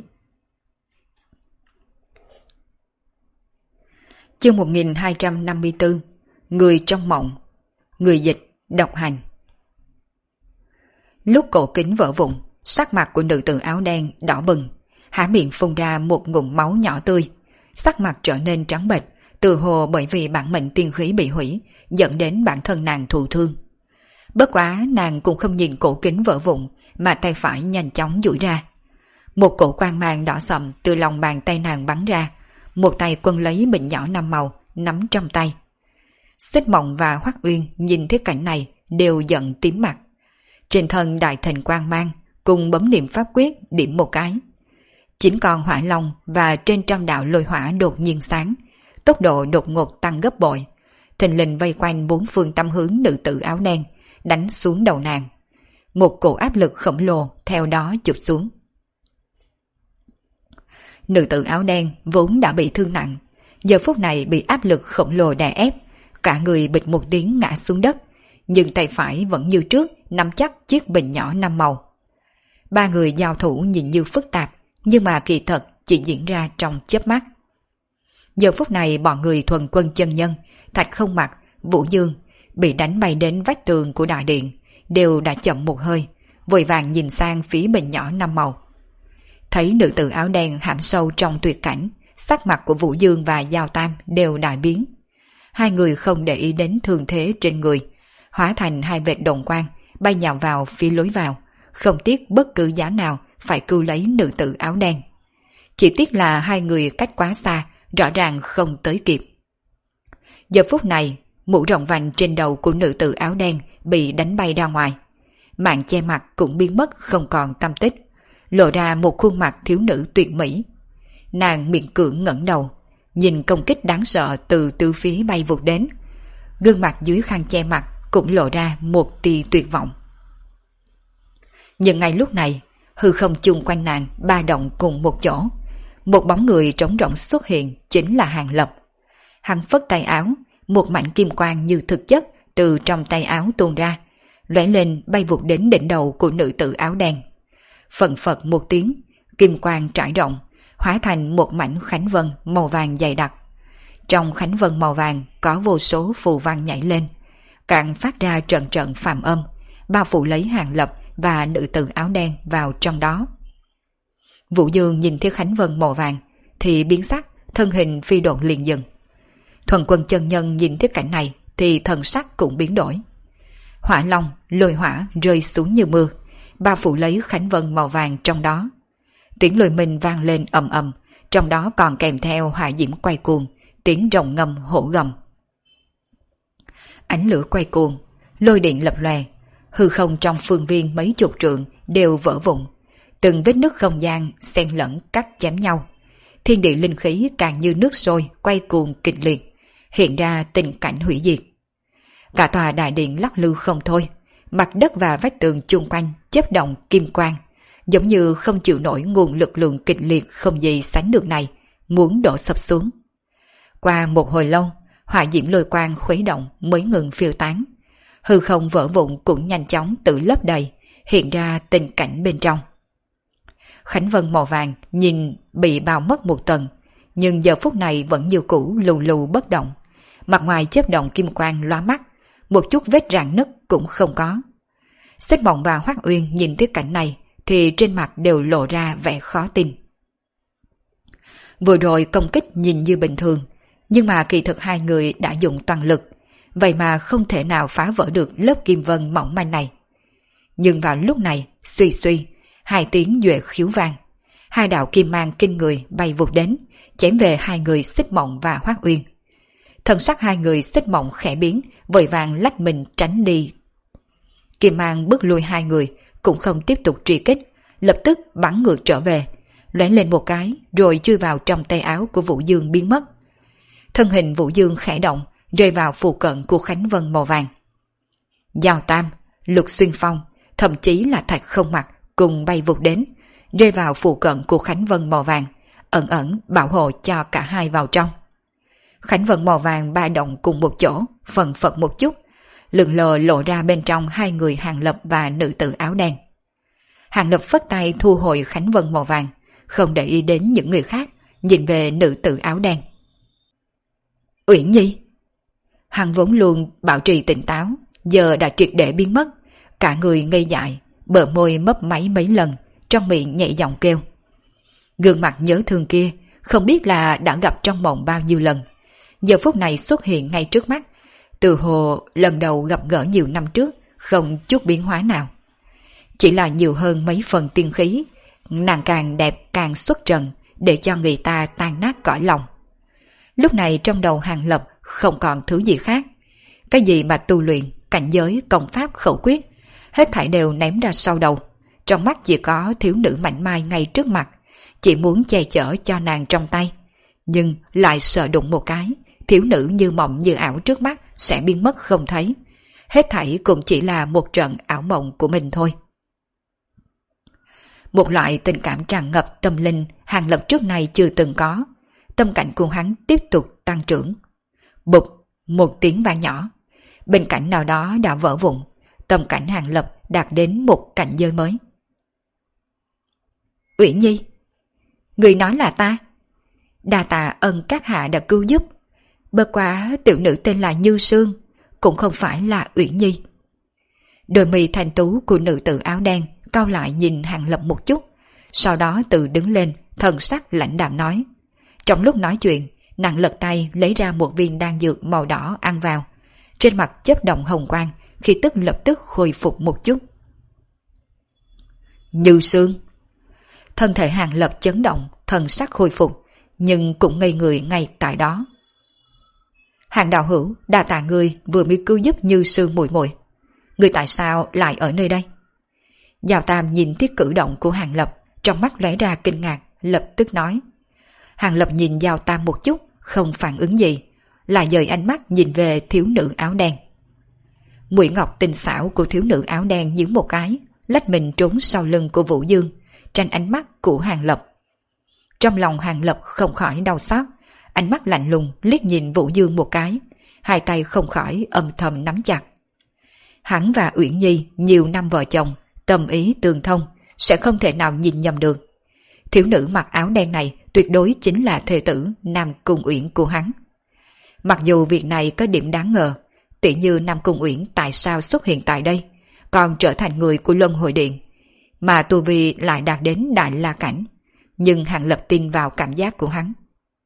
Chương 1254. Người trong mộng. Người dịch độc hành. Lúc cổ kính vỡ vụn, sắc mặt của nữ tử áo đen đỏ bừng, há miệng phun ra một ngụm máu nhỏ tươi, sắc mặt trở nên trắng bệch, từ hồ bởi vì bản mệnh tiên khí bị hủy, dẫn đến bản thân nàng thụ thương. Bất quá nàng cũng không nhìn cổ kính vỡ vụn, mà tay phải nhanh chóng duỗi ra. Một cổ quang mang đỏ sậm từ lòng bàn tay nàng bắn ra, một tay quân lấy bình nhỏ 5 màu, nắm trong tay. Xích Mộng và Hoắc Uyên nhìn thấy cảnh này đều giận tím mặt. Trên thân đại thịnh quang mang, cùng bấm niệm pháp quyết điểm một cái. 9 con hỏa long và trên trăm đạo lôi hỏa đột nhiên sáng, tốc độ đột ngột tăng gấp bội, thình lình vây quanh 4 phương tám hướng nữ tử áo đen, đánh xuống đầu nàng. Một cổ áp lực khổng lồ theo đó chụp xuống. Nữ tử áo đen vốn đã bị thương nặng, giờ phút này bị áp lực khổng lồ đè ép, cả người bịch một tiếng ngã xuống đất, nhưng tay phải vẫn như trước nắm chắc chiếc bình nhỏ 5 màu. Ba người giao thủ nhìn như phức tạp, nhưng mà kỳ thật chỉ diễn ra trong chớp mắt. Giờ phút này bọn người thuần quân chân nhân, Thạch Không Mặc, Vũ Dương bị đánh bay đến vách tường của đại điện, đều đã chậm một hơi, vội vàng nhìn sang phía bình nhỏ 5 màu. Thấy nữ tử áo đen hãm sâu trong tuyệt cảnh, sắc mặt của Vũ Dương và Giao Tam đều đại biến. Hai người không để ý đến thương thế trên người, hóa thành hai vệt đồng quang, bay nhào vào phía lối vào, không tiếc bất cứ giá nào phải cứu lấy nữ tử áo đen. Chỉ tiếc là hai người cách quá xa, rõ ràng không tới kịp. Giờ phút này, mũ rộng vành trên đầu của nữ tử áo đen bị đánh bay ra ngoài. Mạng che mặt cũng biến mất không còn tăm tích, lộ ra một khuôn mặt thiếu nữ tuyệt mỹ. Nàng miễn cưỡng ngẩng đầu, nhìn công kích đáng sợ từ tứ phía bay vụt đến. Gương mặt dưới khăn che mặt cũng lộ ra một tia tuyệt vọng. Nhưng ngay lúc này, hư không chung quanh nàng ba động cùng một chỗ. Một bóng người trống rỗng xuất hiện, chính là Hàng Lập. Hắn phất tay áo, một mảnh kim quang như thực chất từ trong tay áo tuôn ra, lóe lên bay vụt đến đỉnh đầu của nữ tử áo đen. Phận phật một tiếng, kim quang trải rộng, hóa thành một mảnh khánh vân màu vàng dày đặc. Trong khánh vân màu vàng có vô số phù văn nhảy lên, càng phát ra trận trận phàm âm, bao phủ lấy Hàng Lập và nữ tử áo đen vào trong đó. Vũ Dương nhìn thấy khánh vân màu vàng thì biến sắc, thân hình phi độn liền dừng. Thuần quân chân nhân nhìn thấy cảnh này thì thần sắc cũng biến đổi. Hỏa long, lôi hỏa rơi xuống như mưa, bao phủ lấy khánh vân màu vàng trong đó. Tiếng lôi minh vang lên ầm ầm, trong đó còn kèm theo hỏa diễm quay cuồng, tiếng rồng ngâm hổ gầm. Ánh lửa quay cuồng, lôi điện lập lòe, hư không trong phương viên mấy chục trượng đều vỡ vụn, từng vết nứt không gian xen lẫn cắt chém nhau. Thiên địa linh khí càng như nước sôi quay cuồng kịch liệt, hiện ra tình cảnh hủy diệt. Cả tòa đại điện lắc lư không thôi, mặt đất và vách tường chung quanh chớp động kim quang, giống như không chịu nổi nguồn lực lượng kịch liệt không gì sánh được này, muốn đổ sập xuống. Qua một hồi lâu, hỏa diễm lôi quang khuấy động mới ngừng phiêu tán. Hư không vỡ vụn cũng nhanh chóng tự lấp đầy, hiện ra tình cảnh bên trong. Khánh vân màu vàng nhìn bị bao mất một tầng, nhưng giờ phút này vẫn như cũ lù lù bất động. Mặt ngoài chớp động kim quang lóa mắt, một chút vết rạn nứt cũng không có. Xích Mộng và Hoắc Uyên nhìn thấy cảnh này thì trên mặt đều lộ ra vẻ khó tin. Vừa rồi công kích nhìn như bình thường, nhưng mà kỳ thực hai người đã dùng toàn lực, vậy mà không thể nào phá vỡ được lớp kim vân mỏng manh này. Nhưng vào lúc này, suy suy, hai tiếng duệ khiếu vang, hai đạo kim mang kinh người bay vụt đến, chém về hai người Xích Mộng và Hoắc Uyên. Thần sắc hai người Xích Mộng khẽ biến, vội vàng lách mình tránh đi. Kim mang bước lui hai người, cũng không tiếp tục truy kích, lập tức bắn ngược trở về, lóe lên một cái rồi chui vào trong tay áo của Vũ Dương biến mất. Thân hình Vũ Dương khẽ động, rơi vào phụ cận của khánh vân màu vàng. Giao Tam, Lục Xuyên Phong, thậm chí là Thạch Không Mặc cùng bay vụt đến, rơi vào phụ cận của khánh vân màu vàng, ẩn ẩn bảo hộ cho cả hai vào trong. Khánh vân màu vàng ba động cùng một chỗ, phần phật một chút, lượn lờ lộ ra bên trong hai người Hàng Lập và nữ tử áo đen. Hàng Lập phất tay thu hồi khánh vân màu vàng, không để ý đến những người khác, nhìn về nữ tử áo đen. Uyển Nhi. Hắn vốn luôn bảo trì tỉnh táo, giờ đã triệt để biến mất, cả người ngây dại, bờ môi mấp máy mấy lần, trong miệng nhẹ giọng kêu. Gương mặt nhớ thương kia, không biết là đã gặp trong mộng bao nhiêu lần, giờ phút này xuất hiện ngay trước mắt, từ hồ lần đầu gặp gỡ nhiều năm trước, không chút biến hóa nào. Chỉ là nhiều hơn mấy phần tiên khí, nàng càng đẹp càng xuất trần, để cho người ta tan nát cõi lòng. Lúc này trong đầu Hàng Lập không còn thứ gì khác. Cái gì mà tu luyện, cảnh giới, công pháp, khẩu quyết, hết thảy đều ném ra sau đầu. trong mắt chỉ có thiếu nữ mảnh mai ngay trước mặt, chỉ muốn che chở cho nàng trong tay. Nhưng lại sợ đụng một cái, thiếu nữ như mộng như ảo trước mắt sẽ biến mất không thấy. Hết thảy cũng chỉ là một trận ảo mộng của mình thôi. Một loại tình cảm tràn ngập tâm linh Hàng Lập trước này chưa từng có. Tâm cảnh của hắn tiếp tục tăng trưởng. Bụp, một tiếng vang nhỏ. Bên cạnh nào đó đã vỡ vụn. Tâm cảnh Hàng Lập đạt đến một cảnh giới mới. Uyển Nhi, người nói là ta. Đa tạ ân các hạ đã cứu giúp. Bất quá tiểu nữ tên là Như Sương, cũng không phải là Uyển Nhi. Đôi mi thanh tú của nữ tử áo đen cau lại nhìn Hàng Lập một chút, sau đó tự đứng lên, thần sắc lãnh đạm nói. Trong lúc nói chuyện, nàng lật tay lấy ra một viên đan dược màu đỏ ăn vào, trên mặt chớp động hồng quang, khi tức lập tức khôi phục một chút. Như Sương. Thân thể Hàng Lập chấn động, thần sắc khôi phục, nhưng cũng ngây người ngay tại đó. Hàng đạo hữu, đa tạ người vừa mới cứu giúp Như Sương muội muội. Người tại sao lại ở nơi đây? Giao Tam nhìn thấy cử động của Hàng Lập, trong mắt lóe ra kinh ngạc, lập tức nói. Hàng Lập nhìn Giao Tam một chút, không phản ứng gì, lại dời ánh mắt nhìn về thiếu nữ áo đen. Mũi ngọc tinh xảo của thiếu nữ áo đen nhướng một cái, lách mình trốn sau lưng của Vũ Dương, tranh ánh mắt của Hàng Lập. Trong lòng Hàng Lập không khỏi đau xót, ánh mắt lạnh lùng liếc nhìn Vũ Dương một cái, hai tay không khỏi âm thầm nắm chặt. Hắn và Uyển Nhi nhiều năm vợ chồng, tâm ý tương thông, sẽ không thể nào nhìn nhầm được. Thiếu nữ mặc áo đen này tuyệt đối chính là thê tử Nam Cung Uyển của hắn. Mặc dù việc này có điểm đáng ngờ, tỉ như Nam Cung Uyển tại sao xuất hiện tại đây, còn trở thành người của Luân Hồi Điện, mà tu vi lại đạt đến Đại La Cảnh, nhưng Hàng Lập tin vào cảm giác của hắn.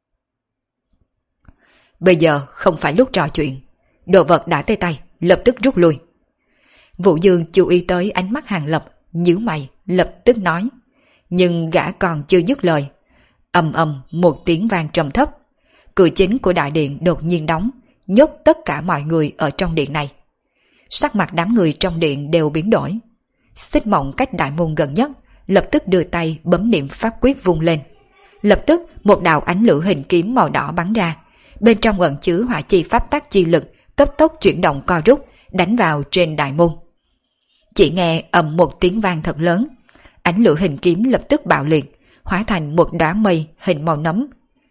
Bây giờ không phải lúc trò chuyện, đồ vật đã tới tay, lập tức rút lui. Vũ Dương chú ý tới ánh mắt Hàng Lập, nhíu mày, lập tức nói. Nhưng gã còn chưa dứt lời. Ầm ầm một tiếng vang trầm thấp. Cửa chính của đại điện đột nhiên đóng, nhốt tất cả mọi người ở trong điện này. Sắc mặt đám người trong điện đều biến đổi. Xích Mộng cách đại môn gần nhất, lập tức đưa tay bấm niệm pháp quyết vung lên. Lập tức một đạo ánh lửa hình kiếm màu đỏ bắn ra, bên trong ẩn chứa hỏa chi pháp tắc chi lực, cấp tốc chuyển động co rút, đánh vào trên đại môn. Chỉ nghe ầm một tiếng vang thật lớn, ánh lửa hình kiếm lập tức bạo liệt, hóa thành một đám mây hình màu nấm.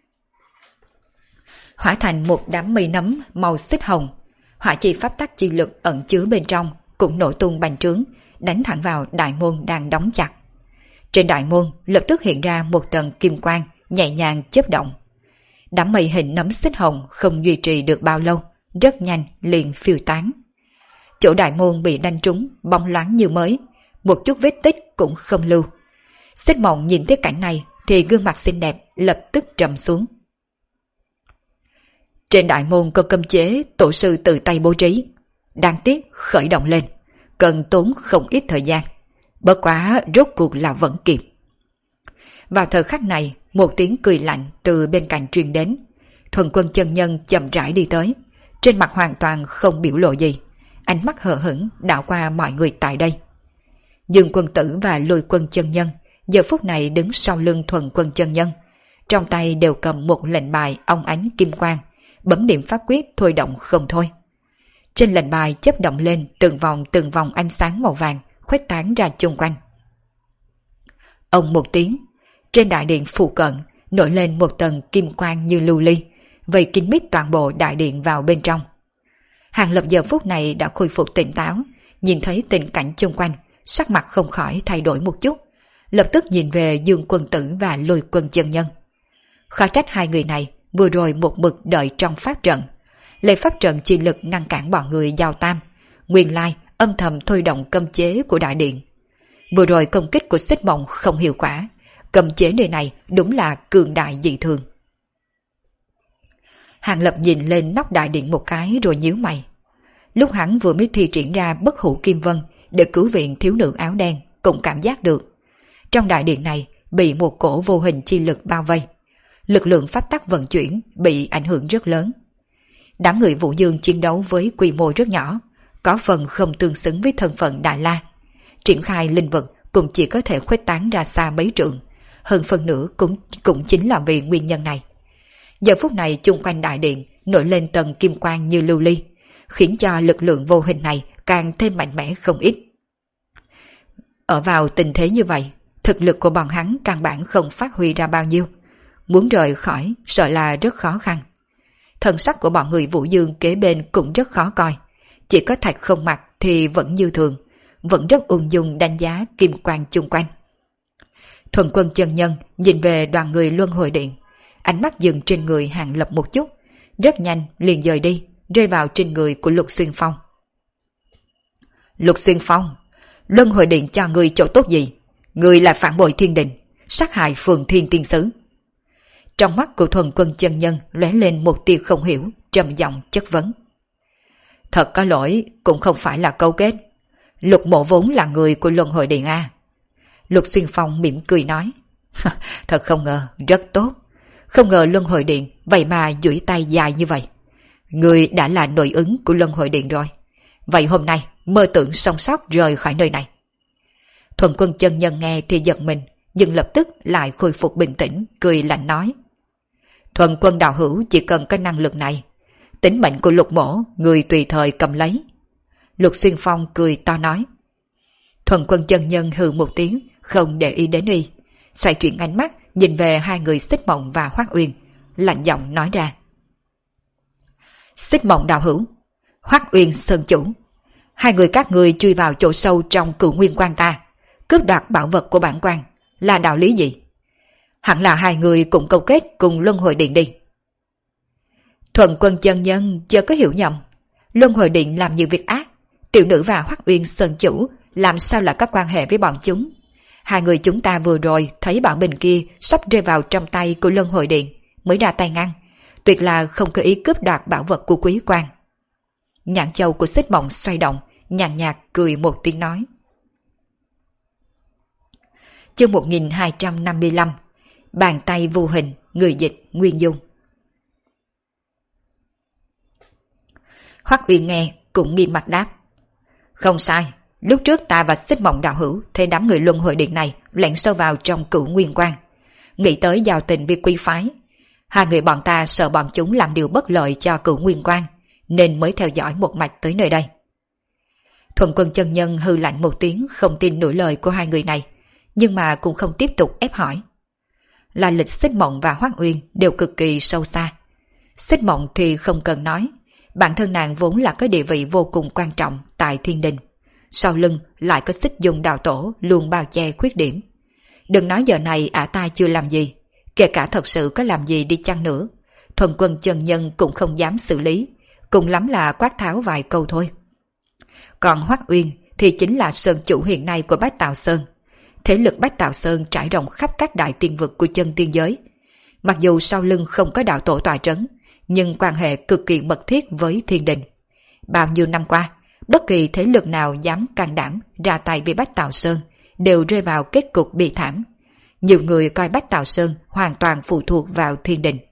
Hóa thành một đám mây nấm màu xích hồng, hỏa chi pháp tắc chi lực ẩn chứa bên trong cũng nổ tung bành trướng, đánh thẳng vào đại môn đang đóng chặt. Trên đại môn lập tức hiện ra một tầng kim quang nhẹ nhàng chớp động. Đám mây hình nấm xích hồng không duy trì được bao lâu, rất nhanh liền phiêu tán. Chỗ đại môn bị đánh trúng, bóng loáng như mới, một chút vết tích cũng không lưu. Xích Mộng nhìn thấy cảnh này thì gương mặt xinh đẹp lập tức trầm xuống. Trên đại môn có cấm chế tổ sư tự tay bố trí, đáng tiếc khởi động lên, cần tốn không ít thời gian. Bất quá rốt cuộc là vẫn kịp. Vào thời khắc này, một tiếng cười lạnh từ bên cạnh truyền đến. Thuần Quân chân nhân chậm rãi đi tới, trên mặt hoàn toàn không biểu lộ gì, ánh mắt hờ hững đảo qua mọi người tại đây. Dương Quân Tử và Lôi Quân chân nhân giờ phút này đứng sau lưng Thuần Quân chân nhân, trong tay đều cầm một lệnh bài óng ánh kim quang, bấm niệm pháp quyết thôi động không thôi. Trên lệnh bài chớp động lên từng vòng ánh sáng màu vàng khuếch tán ra chung quanh. Ông một tiếng, trên đại điện phụ cận nổi lên một tầng kim quang như lưu ly, vây kín mít toàn bộ đại điện vào bên trong. Hàng Lập giờ phút này đã khôi phục tỉnh táo, nhìn thấy tình cảnh chung quanh, sắc mặt không khỏi thay đổi một chút, lập tức nhìn về Dương Quân Tử và Lôi Quân chân nhân. Khó trách hai người này vừa rồi một mực đợi trong pháp trận, lấy pháp trận chi lực ngăn cản bọn người Giao Tam, nguyên lai âm thầm thôi động cấm chế của đại điện. Vừa rồi công kích của Xích Mộng không hiệu quả, cấm chế nơi này đúng là cường đại dị thường. Hàng Lập nhìn lên nóc đại điện một cái rồi nhíu mày. Lúc hắn vừa mới thi triển ra bất hủ kim vân để cứu viện thiếu nữ áo đen, cũng cảm giác được trong đại điện này bị một cổ vô hình chi lực bao vây, lực lượng pháp tắc vận chuyển bị ảnh hưởng rất lớn. Đám người Vũ Dương chiến đấu với quy mô rất nhỏ, có phần không tương xứng với thân phận Đại La, triển khai linh vật cũng chỉ có thể khuếch tán ra xa mấy trượng, hơn phần nửa cũng chính là vì nguyên nhân này. Giờ phút này chung quanh đại điện nổi lên tầng kim quang như lưu ly, khiến cho lực lượng vô hình này càng thêm mạnh mẽ không ít. Ở vào tình thế như vậy, thực lực của bọn hắn căn bản không phát huy ra bao nhiêu, muốn rời khỏi sợ là rất khó khăn. Thần sắc của bọn người Vũ Dương kế bên cũng rất khó coi, chỉ có Thạch Không Mặt thì vẫn như thường, vẫn rất ung dung đánh giá kim quang chung quanh. Thuần Quân chân nhân nhìn về đoàn người Luân Hồi Điện, ánh mắt dừng trên người Hàng Lập một chút, rất nhanh liền dời đi, rơi vào trên người của Lục Xuyên Phong. Lục Xuyên Phong, Luân Hồi Điện cho người chỗ tốt gì? Người là phản bội thiên đình, sát hại Phượng Thiên Tiên Sứ. Trong mắt của Thuần Quân chân nhân lóe lên một tia không hiểu, trầm giọng chất vấn. Thật có lỗi, cũng không phải là câu kết. Lục Mộ vốn là người của Luân Hồi Điện a. Lục Xuyên Phong mỉm cười nói. Thật không ngờ, rất tốt. Không ngờ Luân Hồi Điện vậy mà duỗi tay dài như vậy. Người đã là nội ứng của Luân Hồi Điện rồi. Vậy hôm nay mơ tưởng sống sót rời khỏi nơi này. Thuần Quân chân nhân nghe thì giật mình, nhưng lập tức lại khôi phục bình tĩnh, cười lạnh nói. Thuần Quân đạo hữu chỉ cần có năng lực này, tính mệnh của Lục Mỗ người tùy thời cầm lấy. Lục Xuyên Phong cười to nói. Thuần Quân chân nhân hừ một tiếng, không để ý đến y, xoay chuyển ánh mắt nhìn về hai người Xích Mộng và Hoắc Uyên, lạnh giọng nói ra. Xích Mộng đạo hữu, Hoắc Uyên sơn chủ, hai người các người chui vào chỗ sâu trong Cửu Nguyên Quan ta, cướp đoạt bảo vật của bản quan, là đạo lý gì? Hẳn là hai người cũng câu kết cùng Luân Hồi Điện đi. Thuần Quân chân nhân chưa có hiểu nhầm, Luân Hồi Điện làm nhiều việc ác, tiểu nữ và Hoắc Uyên sơn chủ làm sao là có quan hệ với bọn chúng? Hai người chúng ta vừa rồi thấy bảo bình kia sắp rơi vào trong tay của Luân Hồi Điện, mới ra tay ngăn, tuyệt là không có ý cướp đoạt bảo vật của quý quan. Nhãn châu của Xích Mộng xoay động, nhàn nhạt cười một tiếng nói. Chương 1255, bàn tay vô hình, người dịch Nguyên Dung. Hoắc Uyên nghe cũng nghiêm mặt đáp. Không sai, lúc trước ta và Xích Mộng đạo hữu thấy đám người Luân Hồi Điện này lẻn sâu vào trong Cửu Nguyên Quan, nghĩ tới giao tình với quý phái. Hai người bọn ta sợ bọn chúng làm điều bất lợi cho Cửu Nguyên Quan, nên mới theo dõi một mạch tới nơi đây. Thuần Quân chân nhân hư lạnh một tiếng, không tin nổi lời của hai người này, nhưng mà cũng không tiếp tục ép hỏi. Là lịch Xích Mộng và Hoắc Uyên đều cực kỳ sâu xa. Xích Mộng thì không cần nói, bản thân nàng vốn là có địa vị vô cùng quan trọng tại thiên đình, sau lưng lại có Xích Dung đạo tổ luôn bao che khuyết điểm. Đừng nói giờ này ả ta chưa làm gì, kể cả thật sự có làm gì đi chăng nữa, Thuần Quân chân nhân cũng không dám xử lý, cùng lắm là quát tháo vài câu thôi. Còn Hoắc Uyên thì chính là sơn chủ hiện nay của Bách Tạo Sơn. Thế lực Bách Tạo Sơn trải rộng khắp các đại tiên vực của chân tiên giới. Mặc dù sau lưng không có đạo tổ tọa trấn, nhưng quan hệ cực kỳ mật thiết với thiên đình. Bao nhiêu năm qua, bất kỳ thế lực nào dám can đảm ra tay với Bách Tạo Sơn đều rơi vào kết cục bi thảm. Nhiều người coi Bách Tạo Sơn hoàn toàn phụ thuộc vào thiên đình.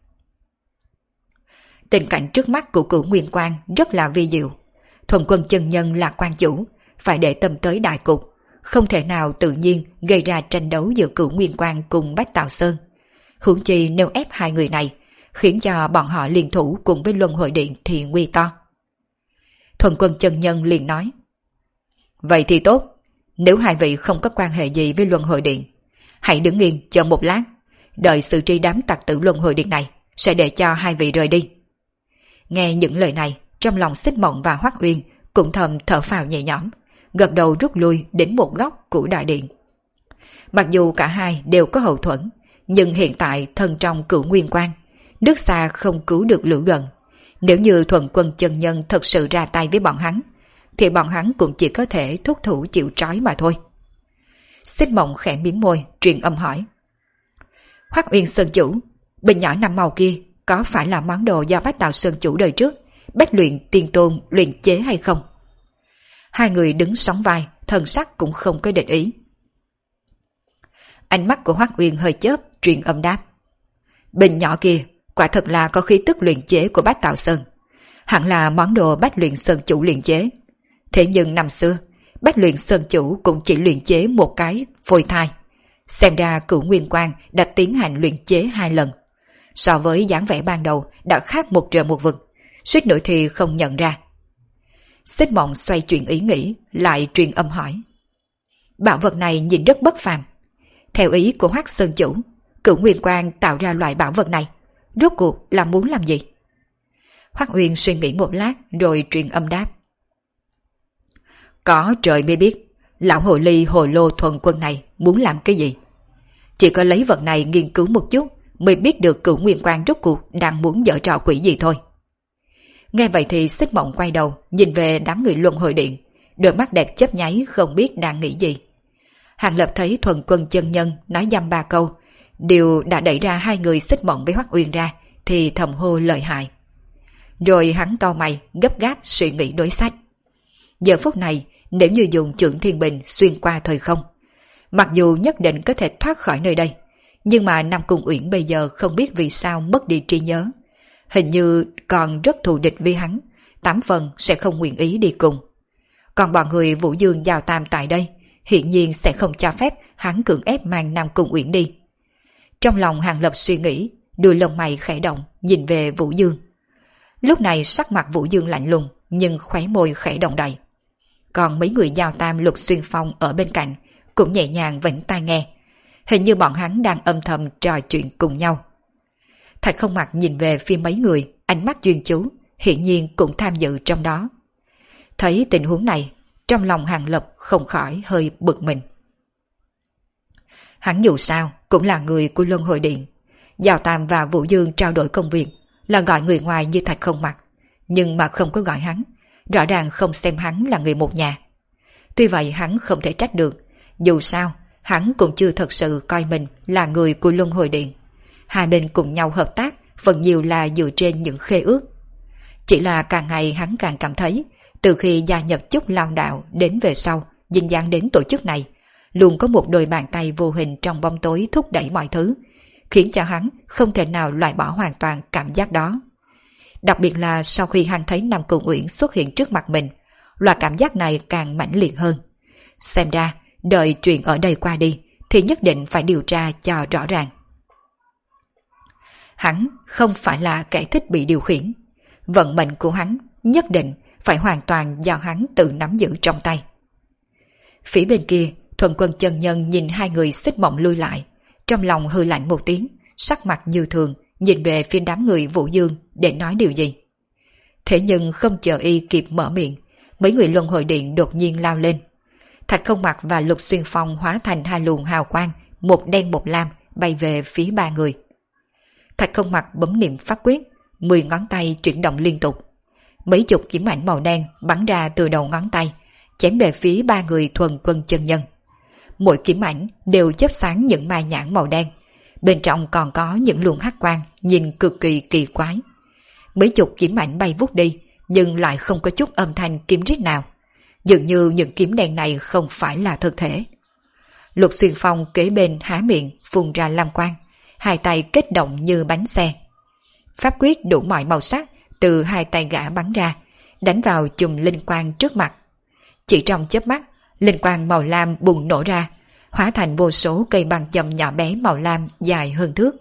Tình cảnh trước mắt của Cửu Nguyên Quan rất là vi diệu. Thuần Quân chân nhân là quan chủ, phải để tâm tới đại cục, không thể nào tự nhiên gây ra tranh đấu giữa Cửu Nguyên Quan cùng Bách Tạo Sơn. Huống chi nếu ép hai người này, khiến cho bọn họ liên thủ cùng với Luân Hồi Điện thì nguy to. Thuần Quân chân nhân liền nói. Vậy thì tốt, nếu hai vị không có quan hệ gì với Luân Hồi Điện, hãy đứng yên chờ một lát, đợi xử trí đám tặc tử Luân Hồi Điện này, sẽ để cho hai vị rời đi. Nghe những lời này, trong lòng Xích Mộng và Hoắc Uyên cũng thầm thở phào nhẹ nhõm, gật đầu rút lui đến một góc của đại điện. Mặc dù cả hai đều có hậu thuẫn, nhưng hiện tại thân trong Cửu Nguyên Quan, nước xa không cứu được lửa gần. Nếu như Thuần Quân chân nhân thật sự ra tay với bọn hắn, thì bọn hắn cũng chỉ có thể thúc thủ chịu trói mà thôi. Xích Mộng khẽ mím môi, truyền âm hỏi. Hoắc Uyên sơn chủ, bình nhỏ 5 màu kia có phải là món đồ do Bách Tạo Sơn chủ đời trước, Bách Luyện Tiên Tôn luyện chế hay không? Hai người đứng sóng vai, thần sắc cũng không có để ý. Ánh mắt của Hoắc Uyên hơi chớp, truyền âm đáp. Bình nhỏ kia quả thật là có khí tức luyện chế của Bách Tạo Sơn, hẳn là món đồ Bách Luyện Sơn chủ luyện chế. Thế nhưng năm xưa, Bách Luyện Sơn Chủ cũng chỉ luyện chế một cái phôi thai. Xem ra Cửu Nguyên Quang đã tiến hành luyện chế 2 lần. So với dáng vẻ ban đầu đã khác một trời một vực, suýt nữa thì không nhận ra. Xích Mộng xoay chuyển ý nghĩ, lại truyền âm hỏi. Bảo vật này nhìn rất bất phàm. Theo ý của Hoắc Sơn Chủ, Cửu Nguyên Quang tạo ra loại bảo vật này, rốt cuộc là muốn làm gì? Hoắc Uyên suy nghĩ một lát rồi truyền âm đáp. Có trời mới biết, lão hồ ly hồ lô thuần quân này muốn làm cái gì. Chỉ có lấy vật này nghiên cứu một chút mới biết được Cửu Nguyên Quang rốt cuộc đang muốn giở trò quỷ gì thôi. Nghe vậy thì Xích Mộng quay đầu nhìn về đám người Luân Hồi Điện, đôi mắt đẹp chớp nháy không biết đang nghĩ gì. Hàng Lập thấy thuần quân chân nhân nói dăm 3 câu, đều đã đẩy ra 2 người Xích Mộng với Hoắc Uyên ra, thì thầm hô lợi hại. Rồi hắn cau mày gấp gáp suy nghĩ đối sách. Giờ phút này nếu như dùng Chưởng Thiên Bình xuyên qua thời không, mặc dù nhất định có thể thoát khỏi nơi đây, nhưng mà Nam Cung Uyển bây giờ không biết vì sao mất đi trí nhớ. Hình như còn rất thù địch với hắn, 8 phần sẽ không nguyện ý đi cùng. Còn bọn người Vũ Dương Giao Tam tại đây, hiển nhiên sẽ không cho phép hắn cưỡng ép mang Nam Cung Uyển đi. Trong lòng Hàng Lập suy nghĩ, đuôi lông mày khẽ động, nhìn về Vũ Dương. Lúc này sắc mặt Vũ Dương lạnh lùng, nhưng khóe môi khẽ động đậy. Còn mấy người Giao Tam Lục Xuyên Phong ở bên cạnh cũng nhẹ nhàng vểnh tai nghe. Hình như bọn hắn đang âm thầm trò chuyện cùng nhau. Thạch Không Mặc nhìn về phía mấy người, ánh mắt chuyên chú, hiển nhiên cũng tham dự trong đó. Thấy tình huống này, trong lòng Hàng Lập không khỏi hơi bực mình. Hắn dù sao cũng là người của Luân Hồi Điện. Giao Tam và Vũ Dương trao đổi công việc là gọi người ngoài như Thạch Không Mặc, nhưng mà không có gọi hắn, rõ ràng không xem hắn là người một nhà. Tuy vậy hắn không thể trách được, dù sao hắn cũng chưa thật sự coi mình là người của Luân Hồi Điện. Hai bên cùng nhau hợp tác phần nhiều là dựa trên những khế ước. Chỉ là càng ngày hắn càng cảm thấy, từ khi gia nhập Chúc Lao Đạo đến về sau, dính dáng đến tổ chức này, luôn có một đôi bàn tay vô hình trong bóng tối thúc đẩy mọi thứ, khiến cho hắn không thể nào loại bỏ hoàn toàn cảm giác đó. Đặc biệt là sau khi hắn thấy Nam Cung Uyển xuất hiện trước mặt mình, loại cảm giác này càng mãnh liệt hơn. Xem ra, đợi chuyện ở đây qua đi, thì nhất định phải điều tra cho rõ ràng. Hắn không phải là kẻ thích bị điều khiển. Vận mệnh của hắn nhất định phải hoàn toàn do hắn tự nắm giữ trong tay. Phía bên kia, Thuần Quân chân nhân nhìn 2 người Xích Mộng lui lại, trong lòng hư lạnh một tiếng, sắc mặt như thường, nhìn về phía đám người Vũ Dương để nói điều gì. Thế nhưng không chờ y kịp mở miệng, mấy người Luân Hồi Điện đột nhiên lao lên. Thạch Không Mặc và Lục Xuyên Phong hóa thành 2 luồng hào quang, một đen một lam, bay về phía 3 người. Thạch Không Mặc bấm niệm pháp quyết, 10 ngón tay chuyển động liên tục. Mấy chục kiếm ảnh màu đen bắn ra từ đầu ngón tay, chém về phía 3 người Thuần Quân chân nhân. Mỗi kiếm ảnh đều chớp sáng những mai nhãn màu đen, bên trong còn có những luồng hắc quang nhìn cực kỳ kỳ quái. Mấy chục kiếm ảnh bay vút đi, nhưng lại không có chút âm thanh kiếm rít nào. Dường như những kiếm đen này không phải là thực thể. Lục Xuyên Phong kế bên há miệng phun ra lam quang, 2 tay kết động như bánh xe. Pháp quyết đủ mọi màu sắc từ 2 tay gã bắn ra, đánh vào chùm linh quang trước mặt. Chỉ trong chớp mắt, linh quang màu lam bùng nổ ra, hóa thành vô số cây băng châm nhỏ bé màu lam dài hơn thước.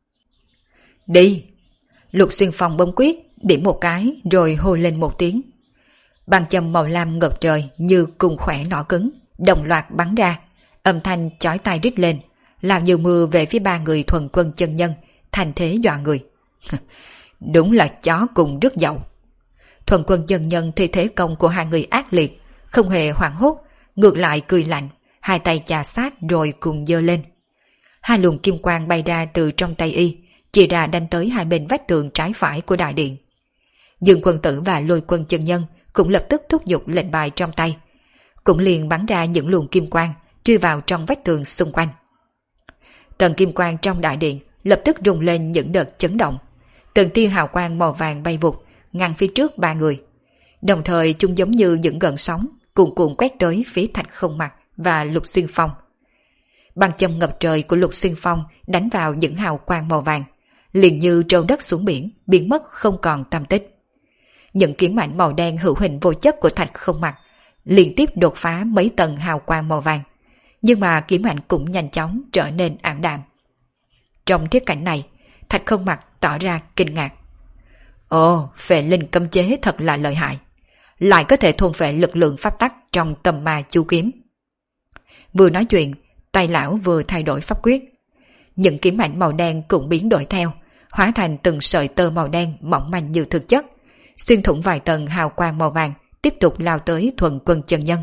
Đi! Lục Xuyên Phong bấm quyết, điểm một cái rồi hô lên một tiếng. Băng châm màu lam ngập trời như cùng khỏe nỏ cứng, đồng loạt bắn ra, âm thanh chói tai rít lên, làm như mưa về phía 3 người Thuần Quân chân nhân, thành thế dọa người. Đúng là chó cùng rất giàu. Thuần Quân chân nhân thi thế công của 2 người ác liệt, không hề hoảng hốt, ngược lại cười lạnh, 2 tay chà sát rồi cùng giơ lên. 2 luồng kim quang bay ra từ trong tay y, chỉ ra đánh tới 2 bên vách tường trái phải của đại điện. Dương Quân Tử và Lôi Quân chân nhân cũng lập tức thúc giục lệnh bài trong tay, cũng liền bắn ra những luồng kim quang truy vào trong vách tường xung quanh. Tầng kim quang trong đại điện lập tức rung lên những đợt chấn động, từng tia hào quang màu vàng bay vụt ngăn phía trước 3 người, đồng thời chúng giống như những gợn sóng cuồn cuộn quét tới phía Thạch Không Mặc và Lục Xuyên Phong. Băng châm ngập trời của Lục Xuyên Phong đánh vào những hào quang màu vàng, liền như trâu đất xuống biển, biến mất không còn tăm tích. Những kiếm ảnh màu đen hữu hình vô chất của Thạch Không Mặc liên tiếp đột phá mấy tầng hào quang màu vàng, nhưng mà kiếm ảnh cũng nhanh chóng trở nên ảm đạm. Trong thiết cảnh này, Thạch Không Mặc tỏ ra kinh ngạc. Ồ, phệ linh cấm chế thật là lợi hại, lại có thể thôn phệ lực lượng pháp tắc trong tầm ma chu kiếm. Vừa nói chuyện, tay lão vừa thay đổi pháp quyết. Những kiếm ảnh màu đen cũng biến đổi theo, hóa thành từng sợi tơ màu đen mỏng manh như thực chất, xuyên thủng vài tầng hào quang màu vàng, tiếp tục lao tới Thuần Quân chân nhân.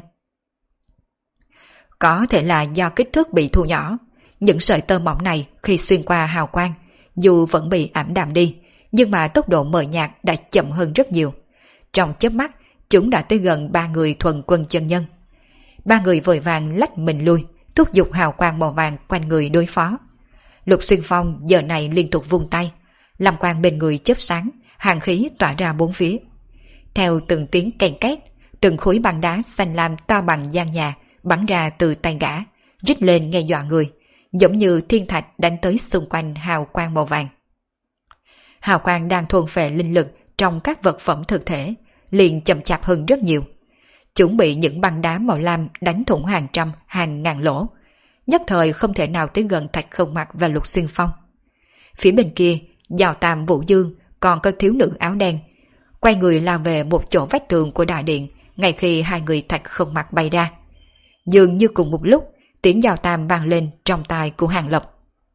Có thể là do kích thước bị thu nhỏ, những sợi tơ mỏng này khi xuyên qua hào quang, dù vẫn bị ảm đạm đi, nhưng mà tốc độ mờ nhạt đã chậm hơn rất nhiều. Trong chớp mắt, chúng đã tới gần 3 người Thuần Quân chân nhân. 3 người vội vàng lách mình lui, thúc giục hào quang màu vàng quanh người đối phó. Lục Xuyên Phong giờ này liên tục vung tay, làm quang bên người chớp sáng, hàn khí tỏa ra bốn phía. Theo từng tiếng kèn két, từng khối băng đá xanh lam to bằng gian nhà bắn ra từ tay gã, rít lên nghe dọa người, giống như thiên thạch đánh tới xung quanh hào quang màu vàng. Hào quang đang thôn phệ linh lực trong các vật phẩm thực thể, liền chậm chạp hơn rất nhiều. Chúng bị những băng đá màu lam đánh thủng hàng trăm, hàng ngàn lỗ, nhất thời không thể nào tới gần Thạch Không Mặc và Lục Xuyên Phong. Phía bên kia, Giào Tam Vũ Dương còn có thiếu nữ áo đen, quay người lao về một chỗ vách tường của đại điện, ngay khi hai người Thạch Không Mặc bay ra. Dường như cùng một lúc, tiếng Giào Tam vang lên trong tai của Hàng Lập.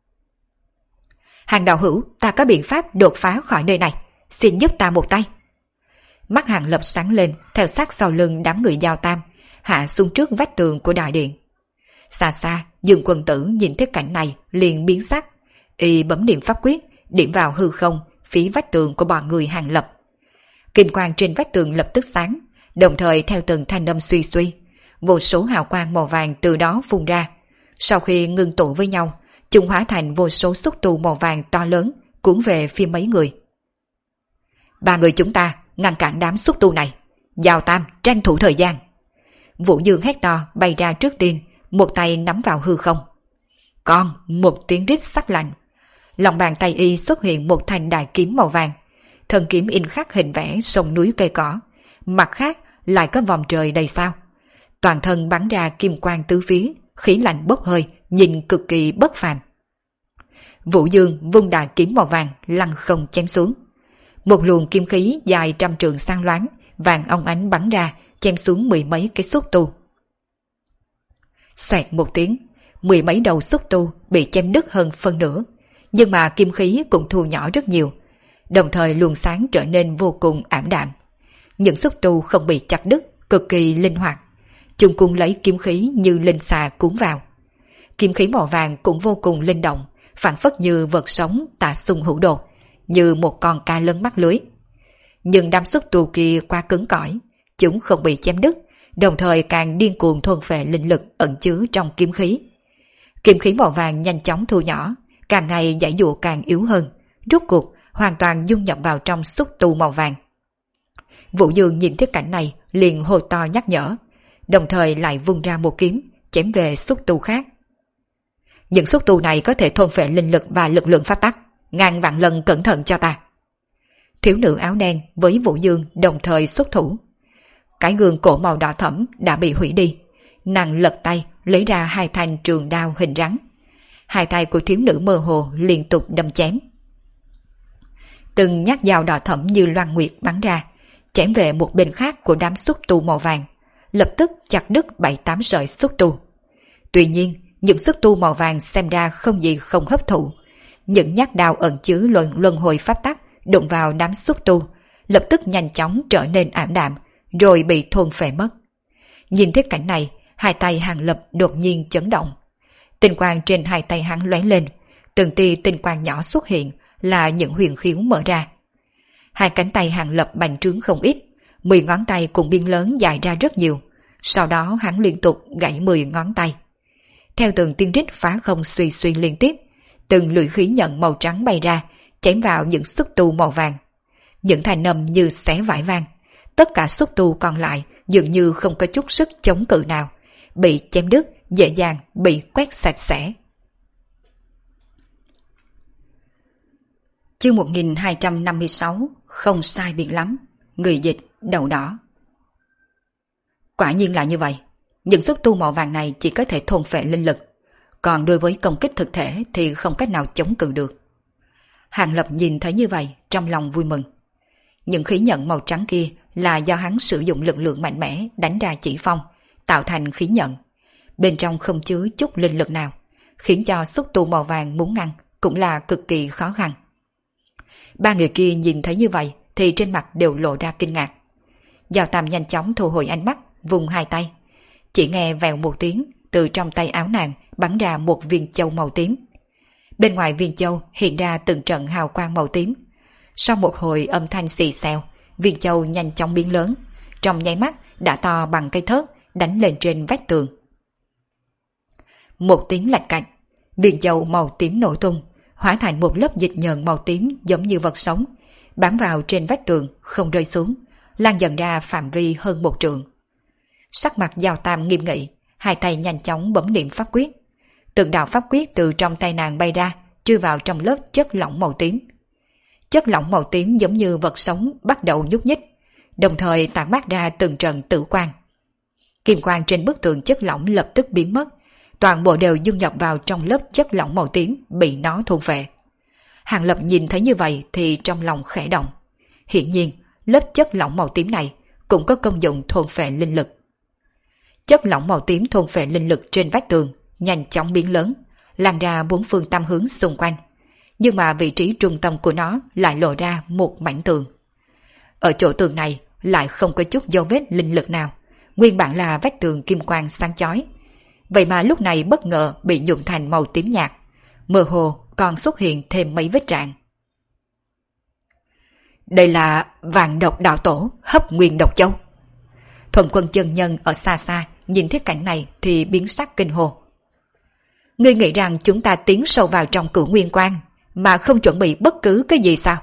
Hàng đạo hữu, ta có biện pháp đột phá khỏi nơi này, xin giúp ta một tay. Mắt Hàng Lập sáng lên, theo sát sau lưng đám người Giào Tam, hạ xuống trước vách tường của đại điện. Xa xa, Dương Quân Tử nhìn thấy cảnh này liền biến sắc, y bấm niệm pháp quyết, điểm vào hư không phía vách tường của bọn người Hàng Lập. Kim quang trên vách tường lập tức sáng, đồng thời theo từng thanh âm suy suy, vô số hào quang màu vàng từ đó phun ra. Sau khi ngưng tụ với nhau, chúng hóa thành vô số xúc tu màu vàng to lớn, cuốn về phía mấy người. 3 người chúng ta ngăn cản đám xúc tu này. Giào Tam tranh thủ thời gian. Vũ Dương hét to bay ra trước tiên, một tay nắm vào hư không. Còn một tiếng rít sắc lạnh, lòng bàn tay y xuất hiện một thanh đại kiếm màu vàng, thân kiếm in khắc hình vẽ sông núi cây cỏ, mặt khác lại có vòng trời đầy sao. Toàn thân bắn ra kim quang tứ phía, khí lạnh bốc hơi, nhìn cực kỳ bất phàm. Vũ Dương vung đại kiếm màu vàng lăng không chém xuống. Một luồng kim khí dài trăm trượng sáng loáng, vàng óng ánh bắn ra, chém xuống 10 mấy cái xúc tu. Xoẹt một tiếng, 10 mấy đầu xúc tu bị chém đứt hơn phân nửa, nhưng mà kim khí cũng thu nhỏ rất nhiều, đồng thời luồng sáng trở nên vô cùng ảm đạm. Những xúc tu không bị chặt đứt, cực kỳ linh hoạt, chúng cùng lấy kiếm khí như linh xà cuốn vào. Kim khí màu vàng cũng vô cùng linh động, phản phất như vật sống tả xung hữu đột, như một con cá lớn mắc lưới. Nhưng đám xúc tu kia quá cứng cỏi, chúng không bị chém đứt, đồng thời càng điên cuồng thôn phệ linh lực ẩn chứa trong kiếm khí. Kim khí màu vàng nhanh chóng thu nhỏ, càng ngày giãy giụa càng yếu hơn, rốt cuộc hoàn toàn dung nhập vào trong xúc tu màu vàng. Vũ Dương nhìn thấy cảnh này liền hô to nhắc nhở, đồng thời lại vung ra một kiếm chém về xúc tu khác. Những xúc tu này có thể thôn phệ linh lực và lực lượng pháp tắc, ngàn vạn lần cẩn thận cho ta. Thiếu nữ áo đen với Vũ Dương đồng thời xuất thủ. Cái gương cổ màu đỏ thẫm đã bị hủy đi, nàng lật tay lấy ra 2 thanh trường đao hình rắn. 2 tay của thiếu nữ mơ hồ liên tục đâm chém. Từng nhát dao đỏ thẫm như loan nguyệt bắn ra, chém về một bên khác của đám xúc tu màu vàng, lập tức chặt đứt 7-8 sợi xúc tu. Tuy nhiên, những xúc tu màu vàng xem ra không gì không hấp thụ. Những nhát đao ẩn chứa luân hồi pháp tắc đụng vào đám xúc tu, lập tức nhanh chóng trở nên ảm đạm, rồi bị thôn phệ mất. Nhìn thấy cảnh này, 2 tay Hàng Lập đột nhiên chấn động. Tinh quang trên 2 tay hắn lóe lên, từng tia tinh quang nhỏ xuất hiện là những huyền khiếu mở ra. 2 cánh tay Hàng Lập bành trướng không ít, 10 ngón tay cùng biên lớn dài ra rất nhiều, sau đó hắn liên tục gãy 10 ngón tay. Theo từng tiếng rít phá không suy suy liên tiếp, từng lưỡi khí nhận màu trắng bay ra, chém vào những xúc tu màu vàng. Những thanh âm như xé vải vang, tất cả xúc tu còn lại dường như không có chút sức chống cự nào, bị chém đứt, dễ dàng bị quét sạch sẽ. Chương 1256, không sai biệt lắm. Người dịch đầu đỏ. Quả nhiên là như vậy. Những xúc tu màu vàng này chỉ có thể thôn phệ linh lực, còn đối với công kích thực thể thì không cách nào chống cự được. Hàng Lập nhìn thấy như vậy, trong lòng vui mừng. Những khí nhận màu trắng kia là do hắn sử dụng lực lượng mạnh mẽ đánh ra chỉ phong, tạo thành khí nhận. Bên trong không chứa chút linh lực nào, khiến cho xúc tu màu vàng muốn ngăn cũng là cực kỳ khó khăn. Ba người kia nhìn thấy như vậy thì trên mặt đều lộ ra kinh ngạc. Giao Tam nhanh chóng thu hồi ánh mắt, vùng hai tay. Chỉ nghe vèo một tiếng, từ trong tay áo nàng bắn ra một viên châu màu tím. Bên ngoài viên châu hiện ra từng trận hào quang màu tím. Sau một hồi âm thanh xì xèo, viên châu nhanh chóng biến lớn, trong nháy mắt đã to bằng cây thớt, đánh lên trên vách tường. Một tiếng lạch cạch, viên châu màu tím nổ tung, hóa thành một lớp dịch nhờn màu tím giống như vật sống, bám vào trên vách tường không rơi xuống, lan dần ra phạm vi hơn 1 trượng. Sắc mặt Giao Tam nghiêm nghị, hai tay nhanh chóng bấm niệm pháp quyết. Từng đạo pháp quyết từ trong tay nàng bay ra, chui vào trong lớp chất lỏng màu tím. Chất lỏng màu tím giống như vật sống bắt đầu nhúc nhích, đồng thời tản mát ra từng trận tử quang. Kim quang trên bức tường chất lỏng lập tức biến mất, toàn bộ đều dung nhập vào trong lớp chất lỏng màu tím bị nó thôn phệ. Hàng Lập nhìn thấy như vậy thì trong lòng khẽ động. Hiển nhiên, lớp chất lỏng màu tím này cũng có công dụng thôn phệ linh lực. Chất lỏng màu tím thôn phệ linh lực trên vách tường nhanh chóng biến lớn, lan ra 4 phương tám hướng xung quanh. Nhưng mà vị trí trung tâm của nó lại lộ ra một mảnh tường. Ở chỗ tường này lại không có chút dấu vết linh lực nào, nguyên bản là vách tường kim quang sáng chói. Vậy mà lúc này bất ngờ bị nhuộm thành màu tím nhạt, mơ hồ còn xuất hiện thêm mấy vết rạn. Đây là Vạn Độc Đạo Tổ hấp nguyên độc châu. Thuần Quân chân nhân ở xa xa nhìn thấy cảnh này thì biến sắc kinh hồ. Ngươi nghĩ rằng chúng ta tiến sâu vào trong Cửu Nguyên Quan mà không chuẩn bị bất cứ cái gì sao?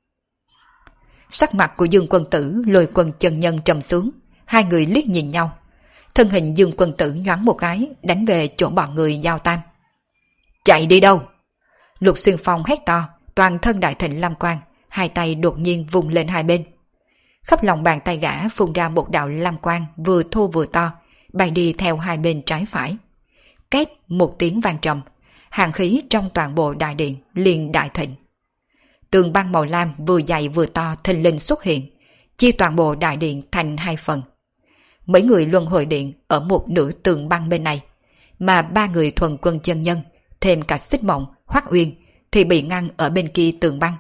Sắc mặt của Dương Quân Tử, Lôi Quân chân nhân trầm xuống, hai người liếc nhìn nhau. Thân hình Dương Quân Tử nhoáng một cái, đánh về chỗ bọn người Giao Tam. Chạy đi đâu? Lục Xuyên Phong hét to, toàn thân đại thịnh lam quang, hai tay đột nhiên vùng lên hai bên. Khắp lòng bàn tay gã phun ra một đạo lam quang vừa thô vừa to, bay đi theo hai bên trái phải. Két một tiếng vang trầm, hàn khí trong toàn bộ đại điện liền đại thịnh. Tường băng màu lam vừa dày vừa to thình lình xuất hiện, chia toàn bộ đại điện thành hai phần. Mấy người luân hồi điện ở một nửa tường băng bên này, mà ba người Thuần Quân chân nhân, thêm cả Xích Mộng, Hoắc Uyên thì bị ngăn ở bên kia tường băng.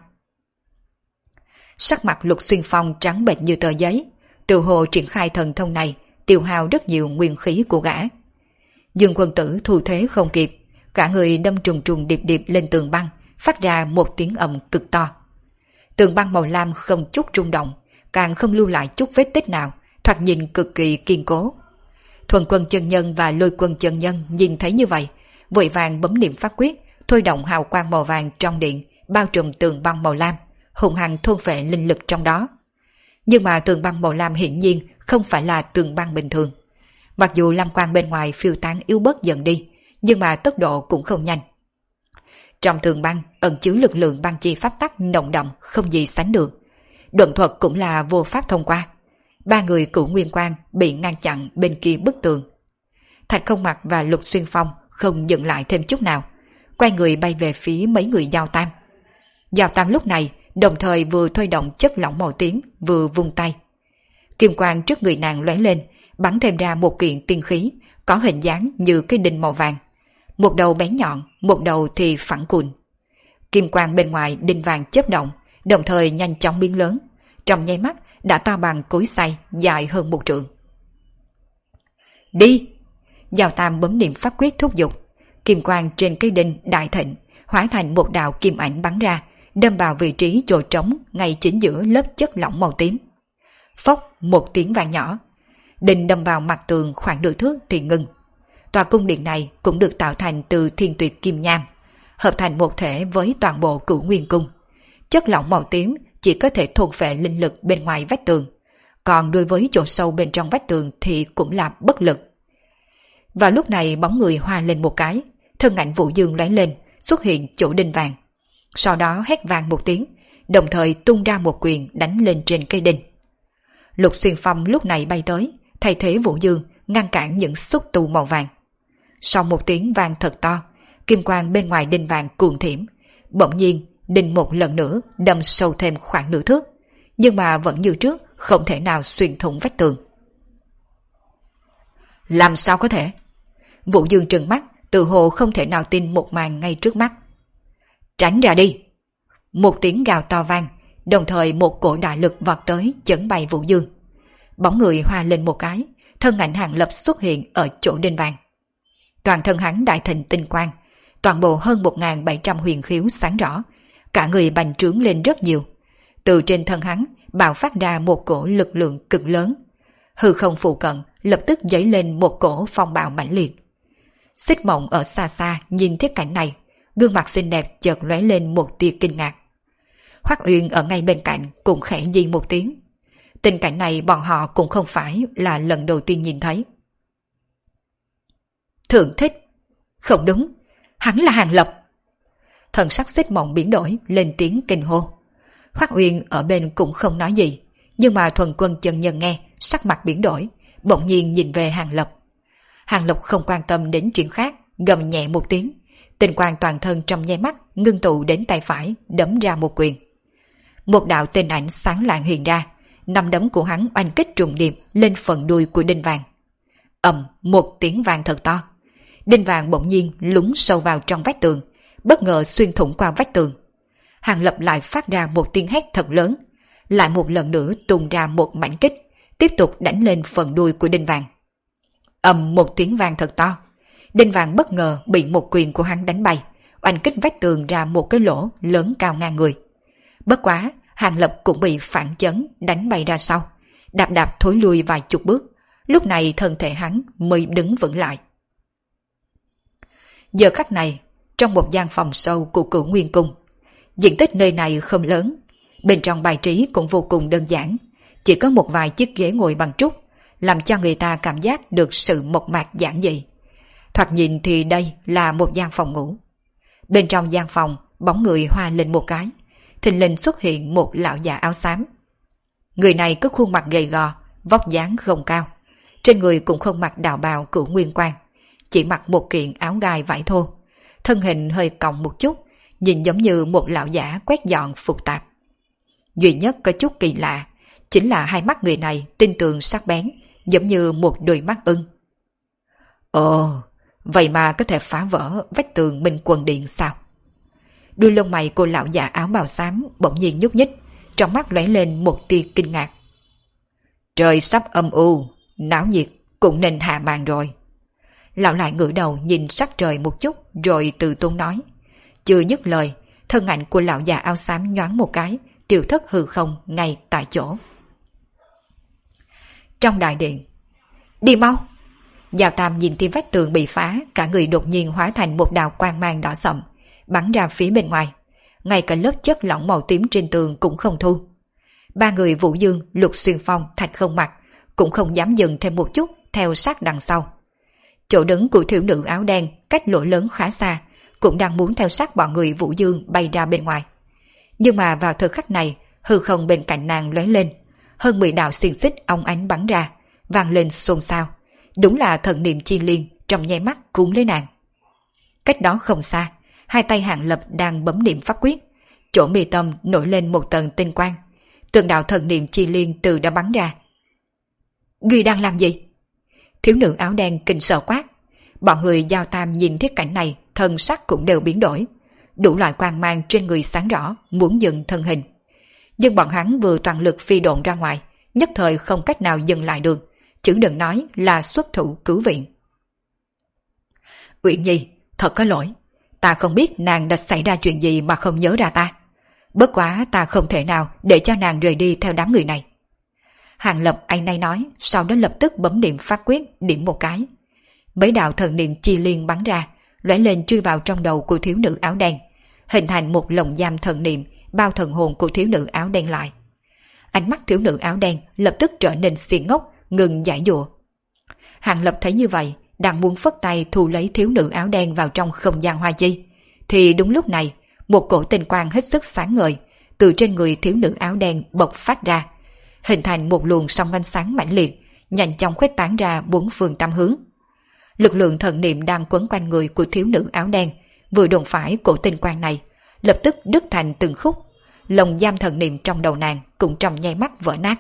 Sắc mặt Lục Xuyên Phong trắng bệch như tờ giấy, tự hồ triển khai thần thông này tiêu hao rất nhiều nguyên khí của gã. Dương Quân Tử thu thế không kịp, cả người đâm trùng trùng điệp điệp lên tường băng, phát ra một tiếng ầm cực to. Tường băng màu lam không chút rung động, càng không lưu lại chút vết tích nào, thoạt nhìn cực kỳ kiên cố. Thuần Quân chân nhân và Lôi Quân chân nhân nhìn thấy như vậy, vội vàng bấm niệm pháp quyết, thôi động hào quang màu vàng trong điện, bao trùm tường băng màu lam, hùng hăng thôn phệ linh lực trong đó. Nhưng mà tường băng màu lam hiển nhiên không phải là tường băng bình thường. Mặc dù lam quang bên ngoài phiêu tán yếu bớt dần đi, nhưng mà tốc độ cũng không nhanh. Trong tường băng ẩn chứa lực lượng băng chi pháp tắc nồng đậm không gì sánh được. Độn thuật cũng là vô pháp thông qua. Ba người Cửu Nguyên Quan bị ngăn chặn bên kia bức tường. Thạch Không Mặc và Lục Xuyên Phong không dừng lại thêm chút nào, quay người bay về phía mấy người Giao Tam. Giao Tam lúc này đồng thời vừa thôi động chất lỏng màu tím, vừa vung tay. Kim quang trước người nàng lóe lên, bắn thêm ra một kiện tiên khí, có hình dáng như cái đinh màu vàng. Một đầu bén nhọn, một đầu thì phẳng cùn. Kim quang bên ngoài đinh vàng chớp động, đồng thời nhanh chóng biến lớn, trong nháy mắt đã to bằng cối xay, dài hơn 1 trượng. Đi! Giao Tam bấm niệm pháp quyết thúc giục, kim quang trên cây đinh đại thịnh, hóa thành một đạo kim ảnh bắn ra, đâm vào vị trí chỗ trống ngay chính giữa lớp chất lỏng màu tím. Phốc một tiếng vang nhỏ, đinh đâm vào mặt tường khoảng nửa thước thì ngừng. Tòa cung điện này cũng được tạo thành từ thiên tuyệt kim nham, hợp thành một thể với toàn bộ Cửu Nguyên Cung. Chất lỏng màu tím chỉ có thể thôn phệ linh lực bên ngoài vách tường, còn đối với chỗ sâu bên trong vách tường thì cũng là bất lực. Vào lúc này bóng người hoa lên một cái, thân ảnh Vũ Dương lóe lên, xuất hiện chỗ đinh vàng. Sau đó hét vang một tiếng, đồng thời tung ra một quyền đánh lên trên cây đinh. Lục Xuyên Phong lúc này bay tới, thay thế Vũ Dương ngăn cản những xúc tu màu vàng. Sau một tiếng vang thật to, kim quang bên ngoài đinh vàng cuồng thiểm, bỗng nhiên đinh một lần nữa đâm sâu thêm khoảng nửa thước, nhưng mà vẫn như trước không thể nào xuyên thủng vách tường. Làm sao có thể? Vũ Dương trừng mắt, tự hồ không thể nào tin một màn ngay trước mắt. Tránh ra đi! Một tiếng gào to vang, đồng thời một cổ đại lực vọt tới chấn bay Vũ Dương. Bóng người hoa lên một cái, thân ảnh Hàng Lập xuất hiện ở chỗ đinh vàng. Toàn thân hắn đại thịnh tinh quang, toàn bộ hơn 1.700 huyền khiếu sáng rõ, cả người bành trướng lên rất nhiều. Từ trên thân hắn bạo phát ra một cổ lực lượng cực lớn. Hư không phụ cận lập tức dấy lên một cổ phong bạo mãnh liệt. Xích Mộng ở xa xa nhìn thấy cảnh này, gương mặt xinh đẹp chợt lóe lên một tia kinh ngạc. Hoắc Uyên ở ngay bên cạnh cũng khẽ di một tiếng. Tình cảnh này bọn họ cũng không phải là lần đầu tiên nhìn thấy. Thượng thích! Không đúng, hắn là Hàng Lập! Thần sắc Xích Mộng biến đổi lên tiếng kinh hô. Hoắc Uyên ở bên cũng không nói gì, nhưng mà Thuần Quân chân nhân nghe, sắc mặt biến đổi, bỗng nhiên nhìn về Hàng Lập. Hàng Lập không quan tâm đến chuyện khác, gầm nhẹ một tiếng, tinh quang toàn thân trong nháy mắt ngưng tụ đến tay phải, đấm ra một quyền. Một đạo tinh ảnh sáng lạng hiện ra, nắm đấm của hắn oanh kích trùng điệp lên phần đuôi của đinh vàng. Ầm, một tiếng vang thật to. Đinh vàng bỗng nhiên lún sâu vào trong vách tường, bất ngờ xuyên thủng qua vách tường. Hàng Lập lại phát ra một tiếng hét thật lớn, lại một lần nữa tung ra một mảnh kích, tiếp tục đánh lên phần đuôi của đinh vàng. Ầm, một tiếng vang thật to. Đinh vàng bất ngờ bị một quyền của hắn đánh bay, oanh kích vách tường ra một cái lỗ lớn cao ngang người. Bất quá, Hàng Lập cũng bị phản chấn đánh bay ra sau, đạp đạp thối lui vài chục bước, lúc này thân thể hắn mới đứng vững lại. Giờ khắc này, trong một gian phòng sâu của Cửu Nguyên Cung, diện tích nơi này không lớn, bên trong bài trí cũng vô cùng đơn giản, chỉ có một vài chiếc ghế ngồi bằng trúc, làm cho người ta cảm giác được sự mộc mạc giản dị. Thoạt nhìn thì đây là một gian phòng ngủ. Bên trong gian phòng, bóng người hoa lên một cái, thình lình xuất hiện một lão già áo xám. Người này có khuôn mặt gầy gò, vóc dáng không cao, trên người cũng không mặc đạo bào Cửu Nguyên Quan, chỉ mặc một kiện áo gai vải thô, thân hình hơi còng một chút, nhìn giống như một lão giả quét dọn phục tạp. Duy nhất có chút kỳ lạ, chính là hai mắt người này tinh tường sắc bén, giống như một đôi mắt ưng. Ồ, vậy mà có thể phá vỡ vách tường Minh Quần Điện sao? Đuôi lông mày của lão già áo bào xám bỗng nhiên nhúc nhích, trong mắt lóe lên một tia kinh ngạc. Trời sắp âm u, náo nhiệt cũng nên hạ màn rồi. Lão lại ngửa đầu nhìn sắc trời một chút rồi từ tốn nói. Chưa dứt lời, thân ảnh của lão già áo xám nhoáng một cái, tiêu thất hư không ngay tại chỗ. Trong đại điện, đi mau! Giao Tam nhìn thấy vách tường bị phá, cả người đột nhiên hóa thành một đạo quang mang đỏ sậm, bắn ra phía bên ngoài. Ngay cả lớp chất lỏng màu tím trên tường cũng không thu. Ba người Vũ Dương, Lục Xuyên Phong, Thạch Không Mặc cũng không dám dừng thêm một chút, theo sát đằng sau. Chỗ đứng của thiếu nữ áo đen cách lỗ lớn khá xa, cũng đang muốn theo sát bọn người Vũ Dương bay ra bên ngoài. Nhưng mà vào thời khắc này, hư không bên cạnh nàng lóe lên, hơn 10 đạo xiềng xích óng ánh bắn ra, vang lên xôn xao. Đúng là thần niệm chi liên trong nháy mắt cuốn lấy nàng. Cách đó không xa, hai tay Hàng Lập đang bấm niệm pháp quyết, chỗ mi tâm nổi lên một tầng tinh quang, từng đạo thần niệm chi liên từ đã bắn ra. Ngươi đang làm gì? Thiếu nữ áo đen kinh sợ quát. Bọn người Giao Tam nhìn thấy cảnh này, thân sắc cũng đều biến đổi, đủ loại quang mang trên người sáng rõ, muốn dừng thân hình. Nhưng bọn hắn vừa toàn lực phi độn ra ngoài, nhất thời không cách nào dừng lại được, chứ đừng nói là xuất thủ cứu viện. Uyển Nhi, thật có lỗi, ta không biết nàng đã xảy ra chuyện gì mà không nhớ ra ta. Bất quá ta không thể nào để cho nàng rời đi theo đám người này. Hàng Lập anh nay nói, sau đó lập tức bấm niệm pháp quyết, điểm một cái. Mấy đạo thần niệm chi liên bắn ra, lóe lên chui vào trong đầu của thiếu nữ áo đen, hình thành một lồng giam thần niệm bao thần hồn của thiếu nữ áo đen lại. Ánh mắt thiếu nữ áo đen lập tức trở nên si ngốc, ngừng giải dụa. Hàng Lập thấy như vậy, đang muốn phất tay thu lấy thiếu nữ áo đen vào trong không gian hoa chi, thì đúng lúc này, một cổ tinh quang hết sức sáng ngời từ trên người thiếu nữ áo đen bộc phát ra, hình thành một luồng sóng ánh sáng mãnh liệt, nhanh chóng khuếch tán ra bốn phương tám hướng. Lực lượng thần niệm đang quấn quanh người của thiếu nữ áo đen vừa đụng phải cổ tinh quang này, lập tức đứt thành từng khúc. Lồng giam thần niệm trong đầu nàng cũng trong nháy mắt vỡ nát.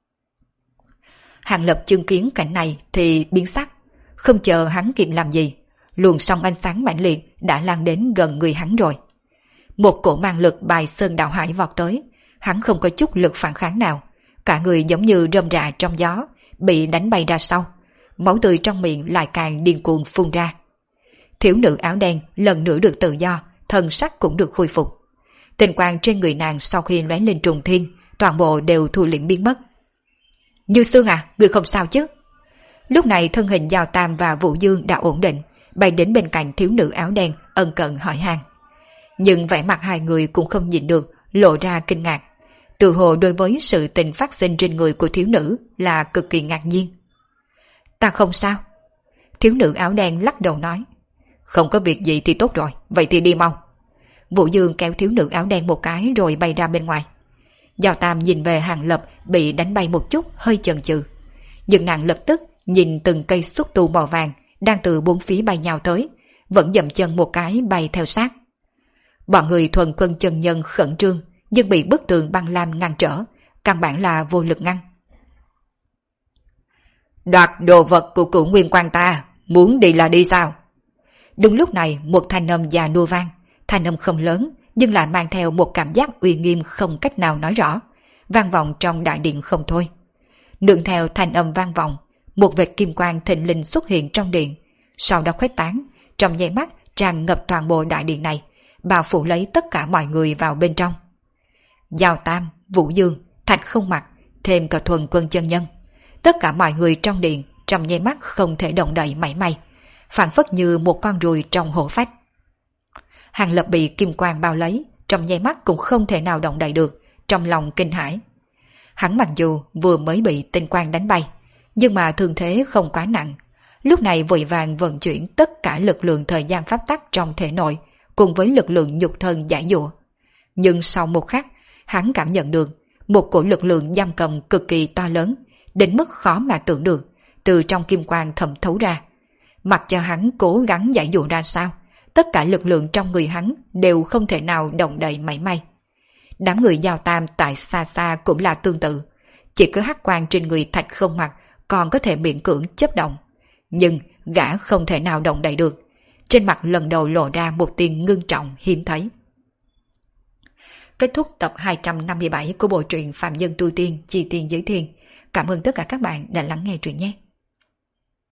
Hàng Lập chứng kiến cảnh này thì biến sắc, không chờ hắn kịp làm gì, luồng sóng ánh sáng mãnh liệt đã lan đến gần người hắn rồi. Một cổ mang lực bài sơn đạo hải vọt tới, hắn không có chút lực phản kháng nào, cả người giống như rơm rạ trong gió, bị đánh bay ra sau, máu tươi trong miệng lại càng điên cuồng phun ra. Thiếu nữ áo đen lần nữa được tự do, thần sắc cũng được khôi phục. Tình quang trên người nàng sau khi lóe lên trùng thiên, toàn bộ đều thu liễm biến mất. Như Sương à, người không sao chứ? Lúc này thân hình Giao Tam và Vũ Dương đã ổn định, bay đến bên cạnh thiếu nữ áo đen ân cần hỏi han. Nhưng vẻ mặt hai người cũng không nhìn được, lộ ra kinh ngạc. Tự hồ đối với sự tình phát sinh trên người của thiếu nữ là cực kỳ ngạc nhiên. Ta không sao. Thiếu nữ áo đen lắc đầu nói. Không có việc gì thì tốt rồi, vậy thì đi mau. Vũ Dương kéo thiếu nữ áo đen một cái rồi bay ra bên ngoài. Giao Tam nhìn về Hàng Lập bị đánh bay một chút, hơi chần chừ. Nhưng nàng lập tức nhìn từng cây xúc tu màu vàng đang từ bốn phía bay nhào tới, vẫn dậm chân một cái bay theo sát. Bọn người thuần quân chân nhân khẩn trương, nhưng bị bức tường băng lam ngăn trở, căn bản là vô lực ngăn. Đoạt đồ vật của cửu nguyên quan ta, muốn đi là đi sao? Đúng lúc này một thanh âm già nua vang, thanh âm không lớn nhưng lại mang theo một cảm giác uy nghiêm không cách nào nói rõ, vang vọng trong đại điện không thôi. Nương theo thanh âm vang vọng, một vệt kim quang thịnh linh xuất hiện trong điện, sau đó khuếch tán, trong nháy mắt tràn ngập toàn bộ đại điện này, bao phủ lấy tất cả mọi người vào bên trong. Giao Tam, Vũ Dương, Thạch Không Mặc, thêm cả thuần quân chân nhân, tất cả mọi người trong điện trong nháy mắt không thể động đậy mảy may, phảng phất như một con ruồi trong hổ phách. Hàng Lập bị kim quang bao lấy, trong nháy mắt cũng không thể nào động đậy được, trong lòng kinh hãi. Hắn mặc dù vừa mới bị tinh quang đánh bay, nhưng mà thương thế không quá nặng, lúc này vội vàng vận chuyển tất cả lực lượng thời gian pháp tắc trong thể nội, cùng với lực lượng nhục thân giải dụa. Nhưng sau một khắc, hắn cảm nhận được một cổ lực lượng giam cầm cực kỳ to lớn, đến mức khó mà tưởng được, từ trong kim quang thẩm thấu ra. Mặc cho hắn cố gắng giải dụ ra sao, tất cả lực lượng trong người hắn đều không thể nào động đậy mảy may. Đám người Giao Tam tại xa xa cũng là tương tự, chỉ có hắc quang trên người Thạch Không Mặc còn có thể miễn cưỡng chấp động, nhưng gã không thể nào động đậy được. Trên mặt lần đầu lộ ra một tia ngưng trọng hiếm thấy. Kết thúc tập 257 của bộ truyện Phạm Nhân Tu Tiên Chi Tiên Giới Thiên. Cảm ơn tất cả các bạn đã lắng nghe truyện nhé.